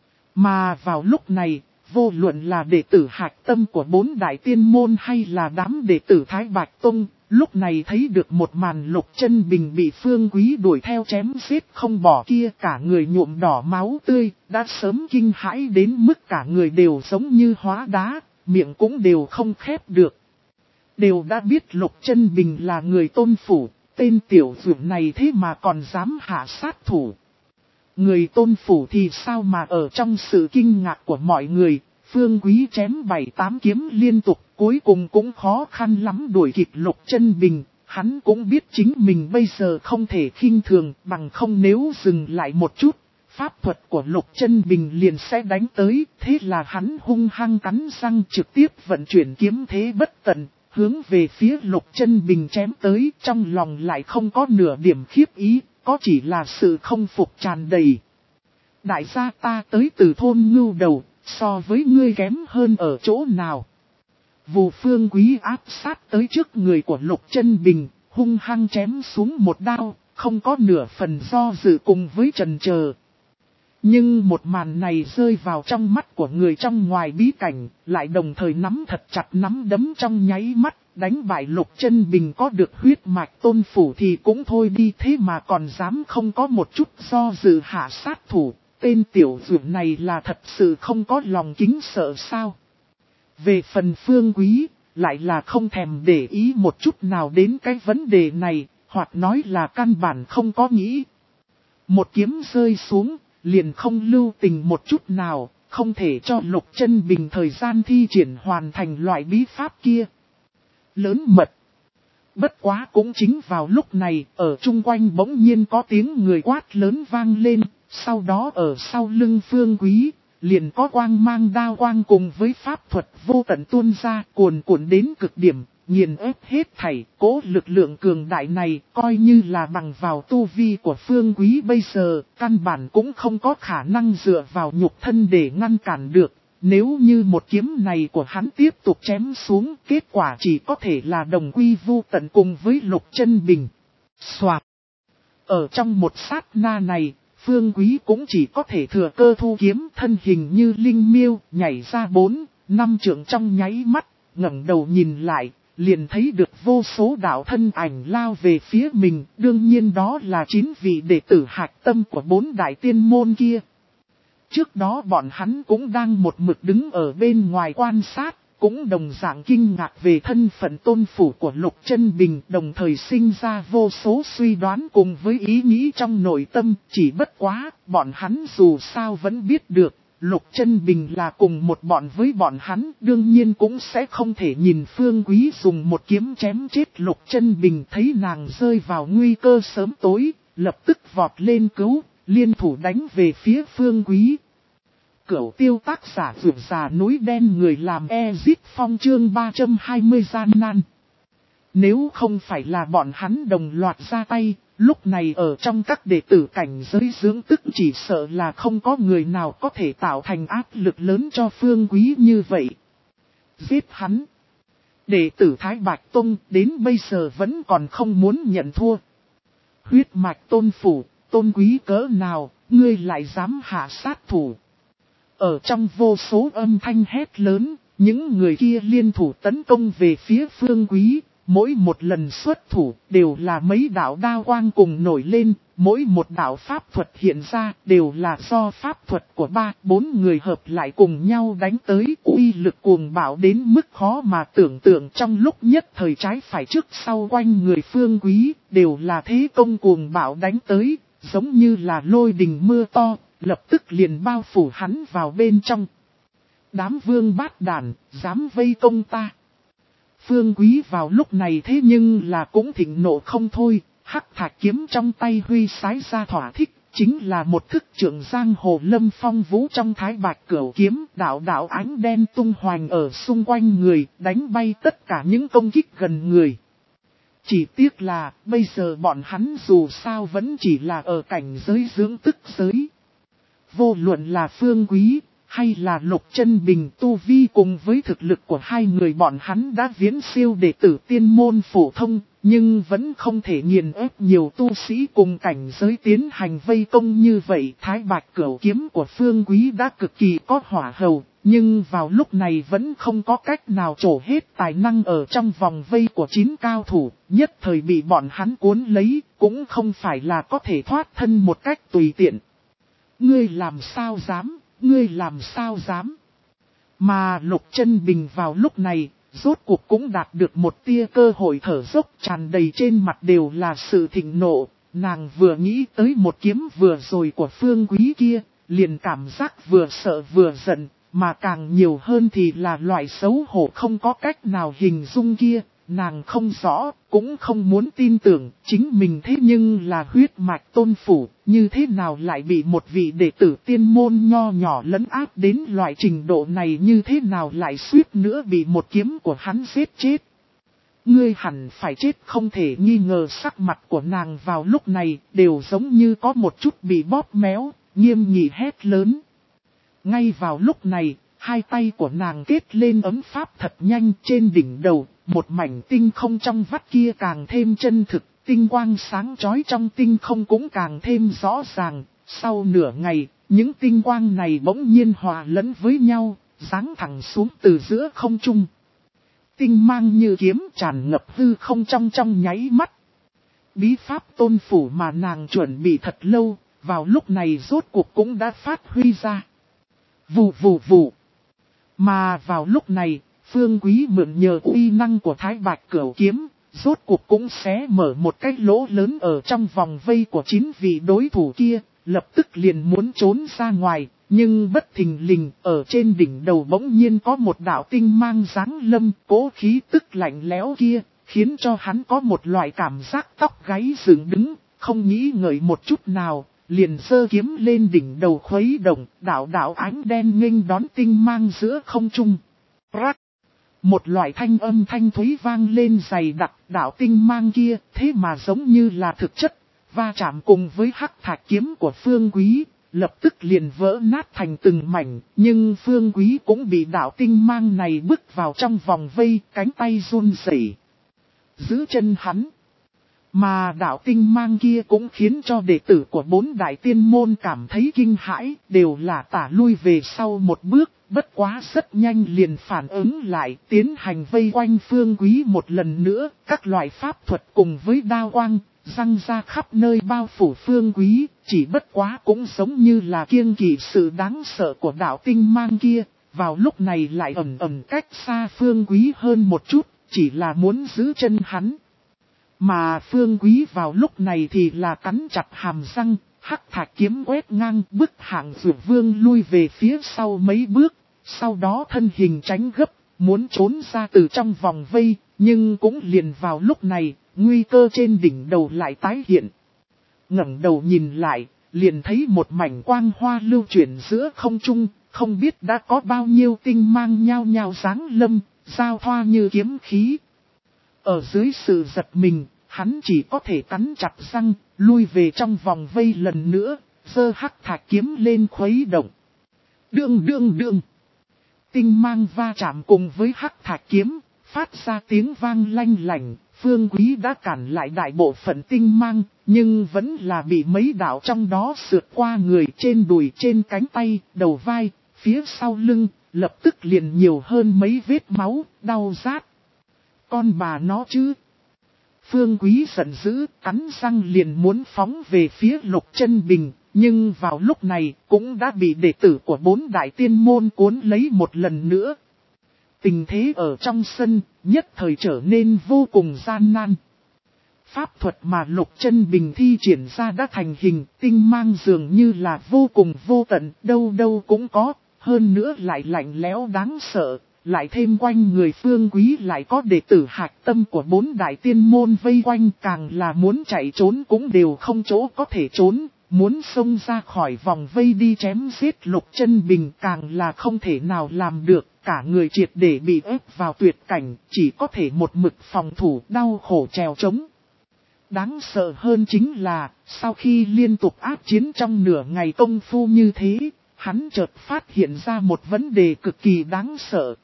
Mà vào lúc này, vô luận là đệ tử hạch tâm của bốn đại tiên môn hay là đám đệ tử Thái Bạch Tông, lúc này thấy được một màn Lục Chân Bình bị Phương Quý đuổi theo chém giết không bỏ kia, cả người nhuộm đỏ máu tươi, đã sớm kinh hãi đến mức cả người đều giống như hóa đá, miệng cũng đều không khép được. Đều đã biết Lục Chân Bình là người tôn phủ, tên tiểu dược này thế mà còn dám hạ sát thủ. Người tôn phủ thì sao mà ở trong sự kinh ngạc của mọi người, Phương Quý chém bảy tám kiếm liên tục, cuối cùng cũng khó khăn lắm đuổi kịp Lục Chân Bình. Hắn cũng biết chính mình bây giờ không thể khinh thường, bằng không nếu dừng lại một chút, pháp thuật của Lục Chân Bình liền sẽ đánh tới, thế là hắn hung hăng cắn răng trực tiếp vận chuyển kiếm thế bất tận, hướng về phía Lục Chân Bình chém tới, trong lòng lại không có nửa điểm khiếp ý, có chỉ là sự không phục tràn đầy. Đại gia ta tới từ thôn Ngưu Đầu, so với ngươi kém hơn ở chỗ nào? Vù Phương Quý áp sát tới trước người của Lục Chân Bình, hung hăng chém xuống một đao, không có nửa phần do dự cùng với chần chờ. Nhưng một màn này rơi vào trong mắt của người trong ngoài bí cảnh, lại đồng thời nắm thật chặt nắm đấm trong nháy mắt, đánh bại Lục Chân Bình có được huyết mạch tôn phủ thì cũng thôi đi, thế mà còn dám không có một chút do dự hạ sát thủ, tên tiểu dược này là thật sự không có lòng kính sợ sao. Về phần Phương Quý, lại là không thèm để ý một chút nào đến cái vấn đề này, hoặc nói là căn bản không có nghĩ. Một kiếm rơi xuống, liền không lưu tình một chút nào, không thể cho Lục Chân Bình thời gian thi triển hoàn thành loại bí pháp kia. Lớn mật. Bất quá cũng chính vào lúc này, ở chung quanh bỗng nhiên có tiếng người quát lớn vang lên, sau đó ở sau lưng Phương Quý, liền có quang mang đao quang cùng với pháp thuật vô tận tuôn ra cuồn cuộn đến cực điểm, nghiền ép hết thảy. Cố lực lượng cường đại này coi như là bằng vào tu vi của Phương Quý bây giờ, căn bản cũng không có khả năng dựa vào nhục thân để ngăn cản được. Nếu như một kiếm này của hắn tiếp tục chém xuống, kết quả chỉ có thể là đồng quy vu tận cùng với Lục Chân Bình. Soạt. Ở trong một sát na này, Phương Quý cũng chỉ có thể thừa cơ thu kiếm, thân hình như linh miêu, nhảy ra bốn, năm trượng trong nháy mắt, ngẩng đầu nhìn lại, liền thấy được vô số đạo thân ảnh lao về phía mình, đương nhiên đó là chín vị đệ tử hạch tâm của bốn đại tiên môn kia. Trước đó bọn hắn cũng đang một mực đứng ở bên ngoài quan sát, cũng đồng dạng kinh ngạc về thân phận tôn phủ của Lục Chân Bình, đồng thời sinh ra vô số suy đoán cùng với ý nghĩ trong nội tâm, chỉ bất quá, bọn hắn dù sao vẫn biết được, Lục Chân Bình là cùng một bọn với bọn hắn, đương nhiên cũng sẽ không thể nhìn Phương Quý dùng một kiếm chém chết Lục Chân Bình, thấy nàng rơi vào nguy cơ sớm tối, lập tức vọt lên cứu, liên thủ đánh về phía Phương Quý. Cửu tiêu tác giả vượt già núi đen người làm Ezit Phong chương ba trăm hai mươi gian nan. Nếu không phải là bọn hắn đồng loạt ra tay, lúc này ở trong các đệ tử cảnh giới dưỡng tức chỉ sợ là không có người nào có thể tạo thành áp lực lớn cho Phương Quý như vậy. Giết hắn. Đệ tử Thái Bạch Tông đến bây giờ vẫn còn không muốn nhận thua. Huyết mạch tôn phủ, tôn quý cỡ nào, ngươi lại dám hạ sát thủ. Ở trong vô số âm thanh hét lớn, những người kia liên thủ tấn công về phía Phương Quý, mỗi một lần xuất thủ đều là mấy đạo đao quang cùng nổi lên, mỗi một đạo pháp thuật hiện ra đều là do pháp thuật của ba, bốn người hợp lại cùng nhau đánh tới, uy lực cuồng bạo đến mức khó mà tưởng tượng. Trong lúc nhất thời trái phải trước sau quanh người Phương Quý, đều là thế công cuồng bạo đánh tới, giống như là lôi đình mưa to, lập tức liền bao phủ hắn vào bên trong. Đám vương bát đàn, dám vây công ta. Phương Quý vào lúc này thế nhưng là cũng thịnh nộ không thôi, hắc thạch kiếm trong tay huy sái ra thỏa thích, chính là một thức trưởng giang hồ lâm phong vũ trong thái bạch cửu kiếm, đạo đạo ánh đen tung hoành ở xung quanh người, đánh bay tất cả những công kích gần người. Chỉ tiếc là, bây giờ bọn hắn dù sao vẫn chỉ là ở cảnh giới dưỡng tức giới. Vô luận là Phương Quý, hay là Lục Chân Bình, tu vi cùng với thực lực của hai người bọn hắn đã viễn siêu đệ tử tiên môn phổ thông, nhưng vẫn không thể nghiền ép nhiều tu sĩ cùng cảnh giới tiến hành vây công như vậy. Thái bạch cửu kiếm của Phương Quý đã cực kỳ có hỏa hầu, nhưng vào lúc này vẫn không có cách nào trổ hết tài năng ở trong vòng vây của chín cao thủ, nhất thời bị bọn hắn cuốn lấy, cũng không phải là có thể thoát thân một cách tùy tiện. Ngươi làm sao dám, ngươi làm sao dám. Mà Lục Chân Bình vào lúc này, rốt cuộc cũng đạt được một tia cơ hội thở dốc, tràn đầy trên mặt đều là sự thịnh nộ. Nàng vừa nghĩ tới một kiếm vừa rồi của Phương Quý kia, liền cảm giác vừa sợ vừa giận, mà càng nhiều hơn thì là loại xấu hổ không có cách nào hình dung kia. nàng không rõ, cũng không muốn tin tưởng, chính mình thế nhưng là huyết mạch tôn phủ, như thế nào lại bị một vị đệ tử tiên môn nho nhỏ lấn áp đến loại trình độ này, như thế nào lại suýt nữa bị một kiếm của hắn giết chết. Ngươi hẳn phải chết không thể nghi ngờ, sắc mặt của nàng vào lúc này đều giống như có một chút bị bóp méo, nghiêm nghị hét lớn. Ngay vào lúc này, hai tay của nàng kết lên ấm pháp thật nhanh, trên đỉnh đầu, một mảnh tinh không trong vắt kia càng thêm chân thực, tinh quang sáng chói trong tinh không cũng càng thêm rõ ràng. Sau nửa ngày, những tinh quang này bỗng nhiên hòa lẫn với nhau, giáng thẳng xuống từ giữa không trung. Tinh mang như kiếm tràn ngập hư không trong trong nháy mắt. Bí pháp tôn phủ mà nàng chuẩn bị thật lâu, vào lúc này rốt cuộc cũng đã phát huy ra. Vù vù vù. Mà vào lúc này, Phương Quý mượn nhờ uy năng của Thái Bạch Cửu Kiếm, rốt cuộc cũng xé mở một cái lỗ lớn ở trong vòng vây của chín vị đối thủ kia, lập tức liền muốn trốn ra ngoài, nhưng bất thình lình ở trên đỉnh đầu bỗng nhiên có một đạo tinh mang giáng lâm, cố khí tức lạnh lẽo kia, khiến cho hắn có một loại cảm giác tóc gáy dựng đứng, không nghĩ ngợi một chút nào. Liền giơ kiếm lên đỉnh đầu khuấy động, đạo đạo ánh đen nghênh đón tinh mang giữa không trung. Rắc! Một loại thanh âm thanh thúy vang lên dày đặc, đạo tinh mang kia, thế mà giống như là thực chất, va chạm cùng với hắc thạch kiếm của Phương Quý, lập tức liền vỡ nát thành từng mảnh, nhưng Phương Quý cũng bị đạo tinh mang này bước vào trong vòng vây, cánh tay run rẩy, giữ chân hắn. Mà đạo tinh mang kia cũng khiến cho đệ tử của bốn đại tiên môn cảm thấy kinh hãi, đều là tả lui về sau một bước, bất quá rất nhanh liền phản ứng lại, tiến hành vây quanh Phương Quý một lần nữa, các loại pháp thuật cùng với đao quang, răng ra khắp nơi bao phủ Phương Quý, chỉ bất quá cũng giống như là kiêng kỵ sự đáng sợ của đạo tinh mang kia, vào lúc này lại ẩn ẩn cách xa Phương Quý hơn một chút, chỉ là muốn giữ chân hắn. Mà Phương Quý vào lúc này thì là cắn chặt hàm răng, hắc thạch kiếm quét ngang, bức Hạng Dược Vương lui về phía sau mấy bước, sau đó thân hình tránh gấp, muốn trốn ra từ trong vòng vây, nhưng cũng liền vào lúc này, nguy cơ trên đỉnh đầu lại tái hiện. Ngẩng đầu nhìn lại, liền thấy một mảnh quang hoa lưu chuyển giữa không trung, không biết đã có bao nhiêu tinh mang nhao nhao giáng lâm, giao thoa như kiếm khí. Ở dưới sự giật mình, hắn chỉ có thể cắn chặt răng, lui về trong vòng vây lần nữa, giơ hắc thạch kiếm lên khuấy động. Đương đương đương. Tinh mang va chạm cùng với hắc thạch kiếm, phát ra tiếng vang lanh lảnh. Phương Quý đã cản lại đại bộ phận tinh mang, nhưng vẫn là bị mấy đạo trong đó sượt qua người, trên đùi, trên cánh tay, đầu vai, phía sau lưng, lập tức liền nhiều hơn mấy vết máu, đau rát. Con bà nó chứ. Phương Quý giận dữ, cắn răng liền muốn phóng về phía Lục Chân Bình, nhưng vào lúc này cũng đã bị đệ tử của bốn đại tiên môn cuốn lấy một lần nữa. Tình thế ở trong sân, nhất thời trở nên vô cùng gian nan. Pháp thuật mà Lục Chân Bình thi triển ra đã thành hình, tinh mang dường như là vô cùng vô tận, đâu đâu cũng có, hơn nữa lại lạnh lẽo đáng sợ. Lại thêm quanh người Phương Quý lại có đệ tử hạch tâm của bốn đại tiên môn vây quanh, càng là muốn chạy trốn cũng đều không chỗ có thể trốn, muốn xông ra khỏi vòng vây đi chém giết Lục Chân Bình càng là không thể nào làm được, cả người triệt để bị ép vào tuyệt cảnh, chỉ có thể một mực phòng thủ đau khổ trèo trống. Đáng sợ hơn chính là, sau khi liên tục áp chiến trong nửa ngày công phu như thế, hắn chợt phát hiện ra một vấn đề cực kỳ đáng sợ.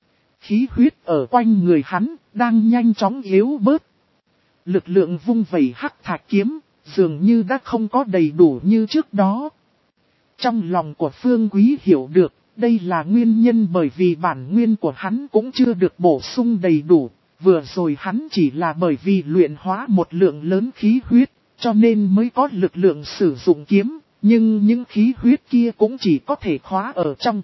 Khí huyết ở quanh người hắn, đang nhanh chóng yếu bớt. Lực lượng vung vẩy hắc thạch kiếm, dường như đã không có đầy đủ như trước đó. Trong lòng của Phương Quý hiểu được, đây là nguyên nhân bởi vì bản nguyên của hắn cũng chưa được bổ sung đầy đủ. Vừa rồi hắn chỉ là bởi vì luyện hóa một lượng lớn khí huyết, cho nên mới có lực lượng sử dụng kiếm, nhưng những khí huyết kia cũng chỉ có thể khóa ở trong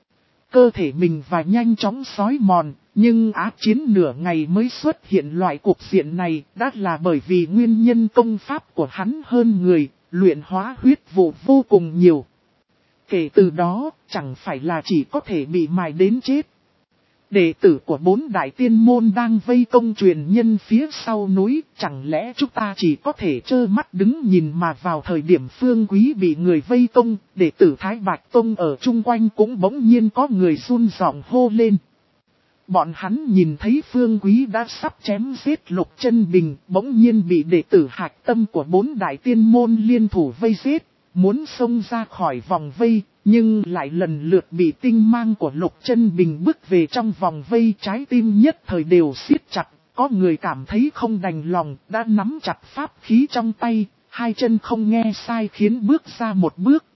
cơ thể mình và nhanh chóng xói mòn, nhưng áp chiến nửa ngày mới xuất hiện loại cục diện này, đã là bởi vì nguyên nhân công pháp của hắn hơn người, luyện hóa huyết vụ vô cùng nhiều. Kể từ đó, chẳng phải là chỉ có thể bị mài đến chết. Đệ tử của bốn đại tiên môn đang vây công truyền nhân phía sau núi, chẳng lẽ chúng ta chỉ có thể trơ mắt đứng nhìn mà vào thời điểm Phương Quý bị người vây công, đệ tử Thái Bạch Tông ở chung quanh cũng bỗng nhiên có người run giọng hô lên. Bọn hắn nhìn thấy Phương Quý đã sắp chém giết Lục Chân Bình, bỗng nhiên bị đệ tử hạch tâm của bốn đại tiên môn liên thủ vây giết, muốn xông ra khỏi vòng vây, nhưng lại lần lượt bị tinh mang của Lục Chân Bình bức về trong vòng vây, trái tim nhất thời đều siết chặt, có người cảm thấy không đành lòng, đã nắm chặt pháp khí trong tay, hai chân không nghe sai khiến bước ra một bước.